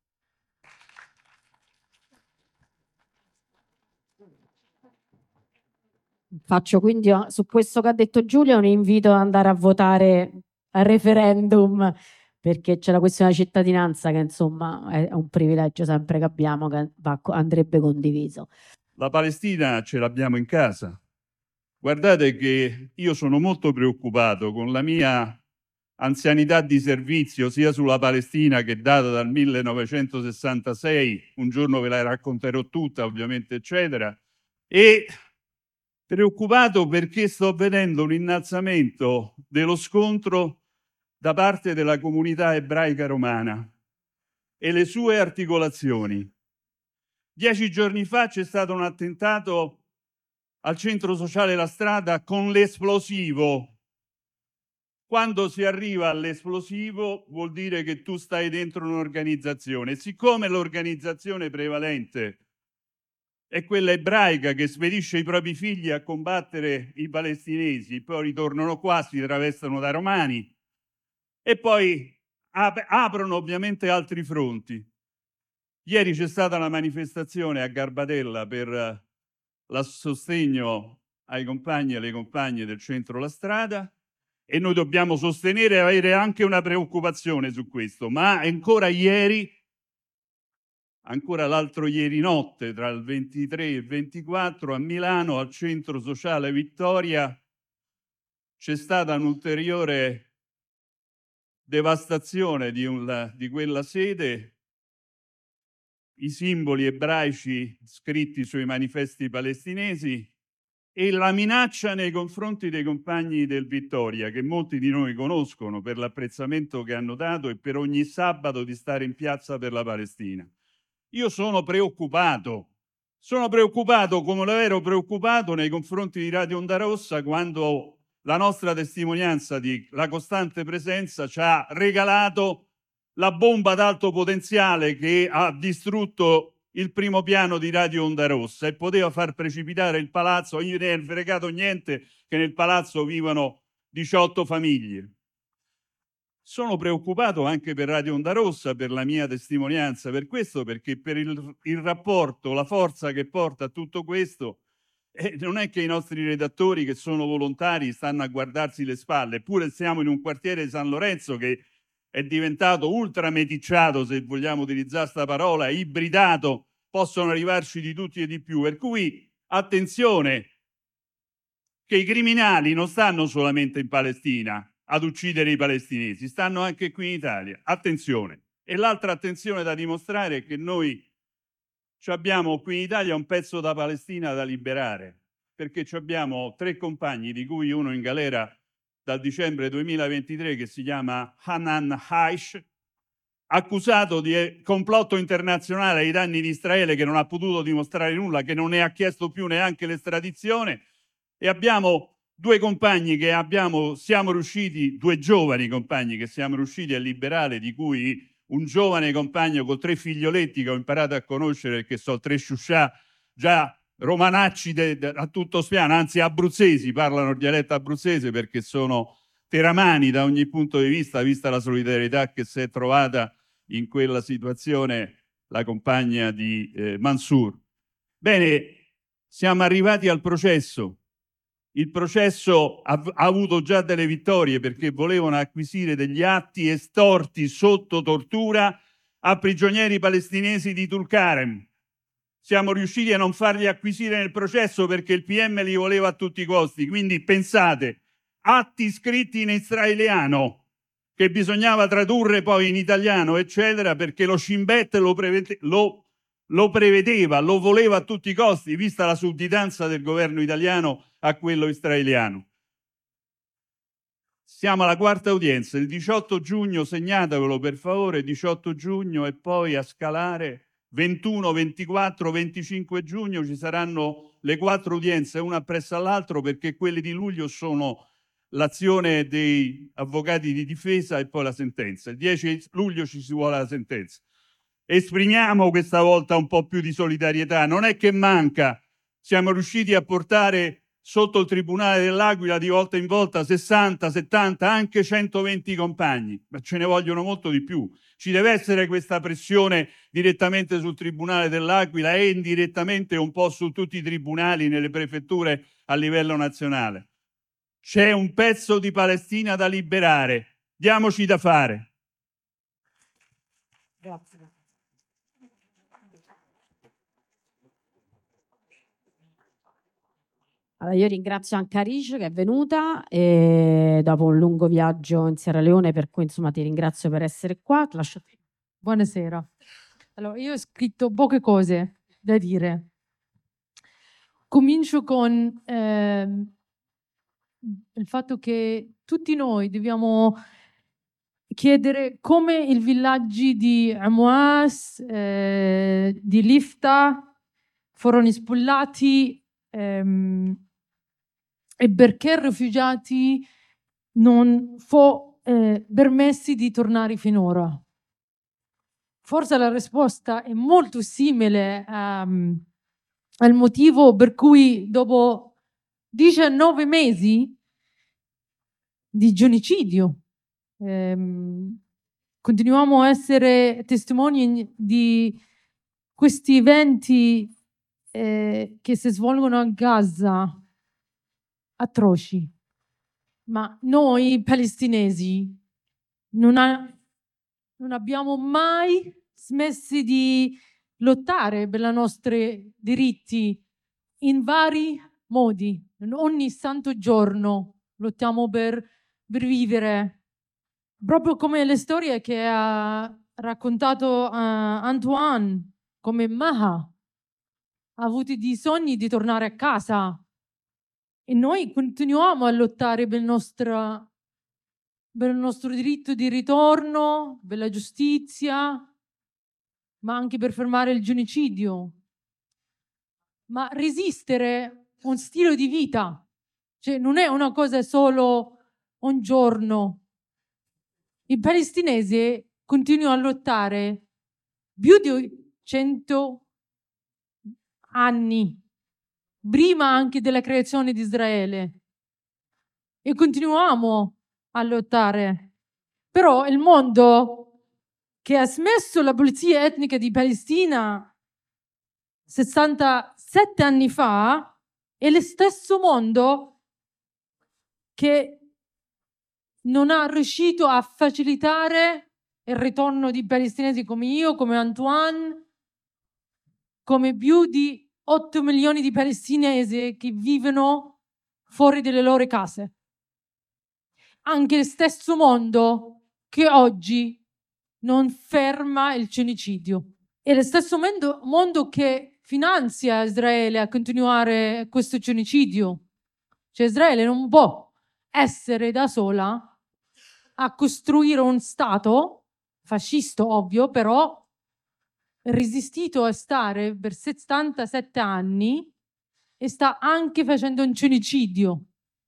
Faccio quindi su questo che ha detto Giulia un invito ad andare a votare al referendum, perché c'è la questione della cittadinanza che insomma è un privilegio sempre che abbiamo, che andrebbe condiviso. La Palestina ce l'abbiamo in casa. Guardate che io sono molto preoccupato con la mia anzianità di servizio sia sulla Palestina, che è data dal 1966, un giorno ve la racconterò tutta ovviamente eccetera, e preoccupato perché sto vedendo un innalzamento dello scontro da parte della comunità ebraica romana e le sue articolazioni. 10 giorni fa c'è stato un attentato al centro sociale La Strada con l'esplosivo. Quando si arriva all'esplosivo vuol dire che tu stai dentro un'organizzazione. Siccome l'organizzazione prevalente è quella ebraica che spedisce i propri figli a combattere i palestinesi, poi ritornano qua, si travestono da romani e poi aprono ovviamente altri fronti. Ieri c'è stata una manifestazione a Garbatella per il sostegno ai compagni e alle compagne del centro La Strada e noi dobbiamo sostenere e avere anche una preoccupazione su questo, ma ancora l'altro ieri notte, tra il 23 e il 24, a Milano, al centro sociale Vittoria, c'è stata un'ulteriore devastazione di quella sede. I simboli ebraici scritti sui manifesti palestinesi e la minaccia nei confronti dei compagni del Vittoria, che molti di noi conoscono per l'apprezzamento che hanno dato e per ogni sabato di stare in piazza per la Palestina. Io sono preoccupato come lo ero preoccupato nei confronti di Radio Onda Rossa quando la nostra testimonianza di la costante presenza ci ha regalato la bomba ad alto potenziale che ha distrutto il primo piano di Radio Onda Rossa e poteva far precipitare il palazzo. Io ne ho fregato niente che nel palazzo vivono 18 famiglie. Sono preoccupato anche per Radio Onda Rossa, per la mia testimonianza, per questo, perché per il rapporto, la forza che porta a tutto questo, non è che i nostri redattori che sono volontari stanno a guardarsi le spalle, eppure siamo in un quartiere di San Lorenzo che è diventato ultrameticciato, se vogliamo utilizzare questa parola, ibridato, possono arrivarci di tutti e di più, per cui attenzione che i criminali non stanno solamente in Palestina ad uccidere i palestinesi, stanno anche qui in Italia, attenzione. E l'altra attenzione da dimostrare è che noi abbiamo qui in Italia un pezzo da Palestina da liberare, perché abbiamo 3 compagni, di cui uno in galera dal dicembre 2023, che si chiama Hanan Haish, accusato di complotto internazionale ai danni di Israele, che non ha potuto dimostrare nulla, che non ne ha chiesto più neanche l'estradizione, e abbiamo 2 compagni che siamo riusciti, 2 giovani compagni che siamo riusciti a liberare, di cui un giovane compagno con 3 figlioletti che ho imparato a conoscere, perché sono 3 sciuscià già romanacci a tutto spiano, anzi abruzzesi, parlano il dialetto abruzzese perché sono teramani da ogni punto di vista la solidarietà che si è trovata in quella situazione la compagna di Mansour. Bene, siamo arrivati al processo. Il processo ha avuto già delle vittorie perché volevano acquisire degli atti estorti sotto tortura a prigionieri palestinesi di Tulkarem. Siamo riusciti a non farli acquisire nel processo perché il PM li voleva a tutti i costi. Quindi pensate, atti scritti in israeliano che bisognava tradurre poi in italiano, eccetera, perché lo Shin Bet lo prevedeva, lo voleva a tutti i costi, vista la sudditanza del governo italiano a quello israeliano. Siamo alla quarta udienza, il 18 giugno, segnatevelo per favore, 18 giugno e poi a scalare 21, 24, 25 giugno ci saranno le 4 udienze, una appresso all'altro, perché quelle di luglio sono l'azione dei avvocati di difesa e poi la sentenza. Il 10 luglio ci si vuole la sentenza. Esprimiamo questa volta un po' più di solidarietà, non è che manca, siamo riusciti a portare sotto il Tribunale dell'Aquila di volta in volta 60, 70, anche 120 compagni, ma ce ne vogliono molto di più. Ci deve essere questa pressione direttamente sul Tribunale dell'Aquila e indirettamente un po' su tutti i tribunali nelle prefetture a livello nazionale. C'è un pezzo di Palestina da liberare, diamoci da fare. Grazie. Allora, io ringrazio anche Arish che è venuta dopo un lungo viaggio in Sierra Leone, per cui insomma ti ringrazio per essere qua. Ti lascio a te. Buonasera. Allora, io ho scritto poche cose da dire. Comincio con il fatto che tutti noi dobbiamo chiedere come i villaggi di Amwas, di Lifta furono spogliati e perché i rifugiati non fu permessi di tornare finora. Forse la risposta è molto simile al motivo per cui dopo 19 mesi di genocidio continuiamo a essere testimoni di questi eventi che si svolgono a Gaza, atroci. Ma noi palestinesi non abbiamo mai smesso di lottare per i nostri diritti in vari modi. Ogni santo giorno lottiamo per vivere, proprio come le storie che ha raccontato Antoine, come Maha ha avuto dei sogni di tornare a casa e noi continuiamo a lottare per il nostro diritto di ritorno, per la giustizia, ma anche per fermare il genocidio. Ma resistere è un stile di vita, cioè non è una cosa solo un giorno. I palestinesi continuano a lottare più di 100 anni, prima anche della creazione di Israele, e continuiamo a lottare. Però il mondo che ha smesso la pulizia etnica di Palestina 67 anni fa è lo stesso mondo che non ha riuscito a facilitare il ritorno di palestinesi come io, come Antoine, come più di 8 milioni di palestinesi che vivono fuori dalle loro case. Anche il stesso mondo che oggi non ferma il genocidio. È lo stesso mondo che finanzia Israele a continuare questo genocidio. Cioè Israele non può essere da sola a costruire un Stato fascista, ovvio, però resistito a stare per 77 anni e sta anche facendo un genocidio,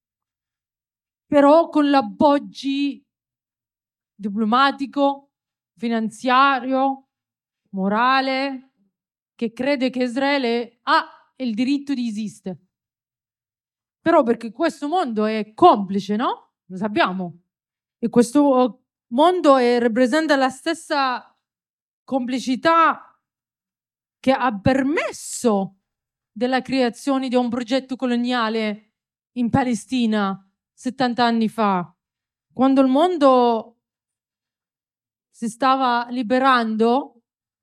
però con l'appoggio diplomatico, finanziario, morale, che crede che Israele ha il diritto di esistere. Però perché questo mondo è complice, no? Lo sappiamo. E questo mondo rappresenta la stessa complicità che ha permesso della creazione di un progetto coloniale in Palestina 70 anni fa, quando il mondo si stava liberando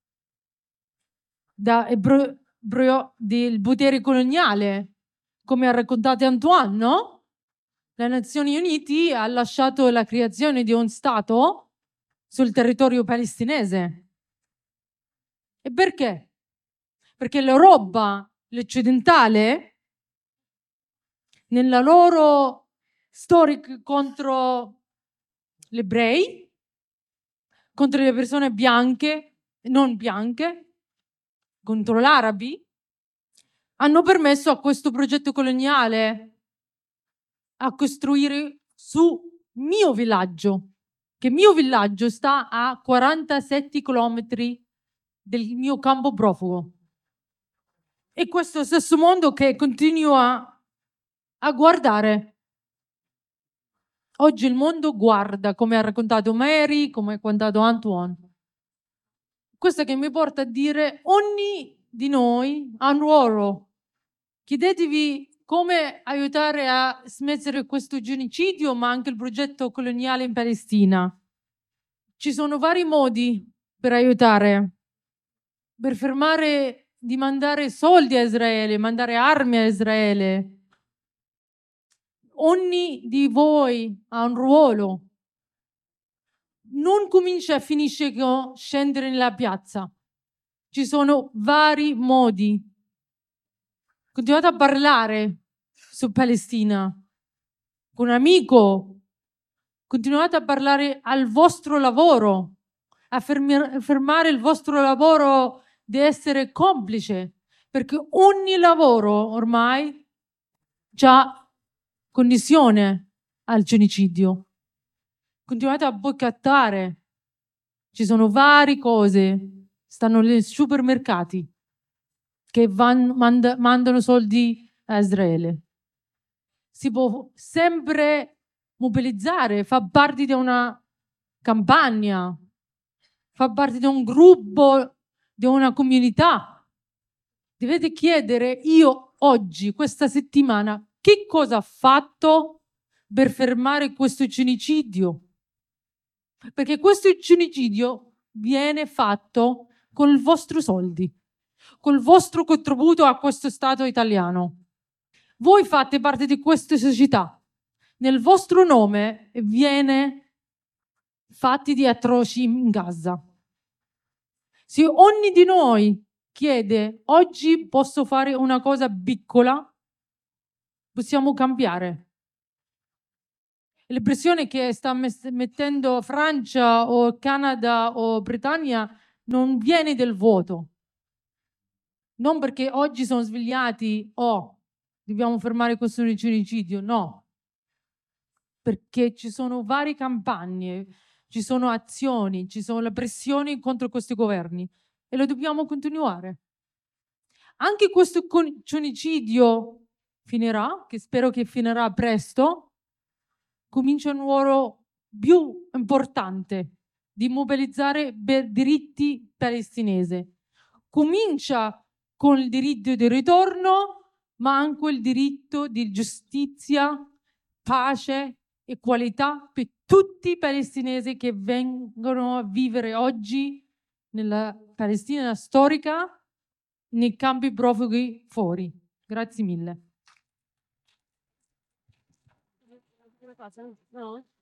del potere coloniale, come ha raccontato Antoine, no? Le Nazioni Unite ha lasciato la creazione di un Stato sul territorio palestinese. E perché? Perché l'Europa, l'occidentale, nella loro storiche contro gli ebrei, contro le persone bianche e non bianche, contro gli arabi, hanno permesso a questo progetto coloniale a costruire su mio villaggio, che mio villaggio sta a 47 chilometri del mio campo profugo. E questo stesso mondo che continua a guardare. Oggi il mondo guarda, come ha raccontato Mary, come ha raccontato Antoine. Questo che mi porta a dire, ogni di noi ha un ruolo. Chiedetevi come aiutare a smettere questo genocidio, ma anche il progetto coloniale in Palestina. Ci sono vari modi per aiutare, per fermare di mandare soldi a Israele, mandare armi a Israele. Ogni di voi ha un ruolo. Non comincia e finisce con scendere nella piazza. Ci sono vari modi. Continuate a parlare su Palestina con un amico. Continuate a parlare al vostro lavoro, a fermare il vostro lavoro di essere complice, perché ogni lavoro ormai già connessione al genocidio. Continuate a boicottare. Ci sono varie cose, stanno nei supermercati che mandano soldi a Israele. Si può sempre mobilizzare, fa parte di una campagna, fa parte di un gruppo, di una comunità. Dovete chiedere, io oggi, questa settimana, che cosa ho fatto per fermare questo genocidio? Perché questo genocidio viene fatto con i vostri soldi, col vostro contributo a questo Stato italiano. Voi fate parte di questa società. Nel vostro nome viene fatti di atroci in Gaza. Se ogni di noi chiede oggi posso fare una cosa piccola, possiamo cambiare. La pressione che sta mettendo Francia o Canada o Britannia non viene del vuoto. Non perché oggi sono svegliati dobbiamo fermare questo genocidio, no. Perché ci sono varie campagne, ci sono azioni, ci sono le pressioni contro questi governi e lo dobbiamo continuare. Anche questo genocidio finirà, che spero che finirà presto, comincia un ruolo più importante di mobilizzare per diritti palestinesi. Comincia con il diritto di ritorno, ma anche il diritto di giustizia, pace e qualità per tutti i palestinesi che vengono a vivere oggi nella Palestina storica, nei campi profughi fuori. Grazie mille.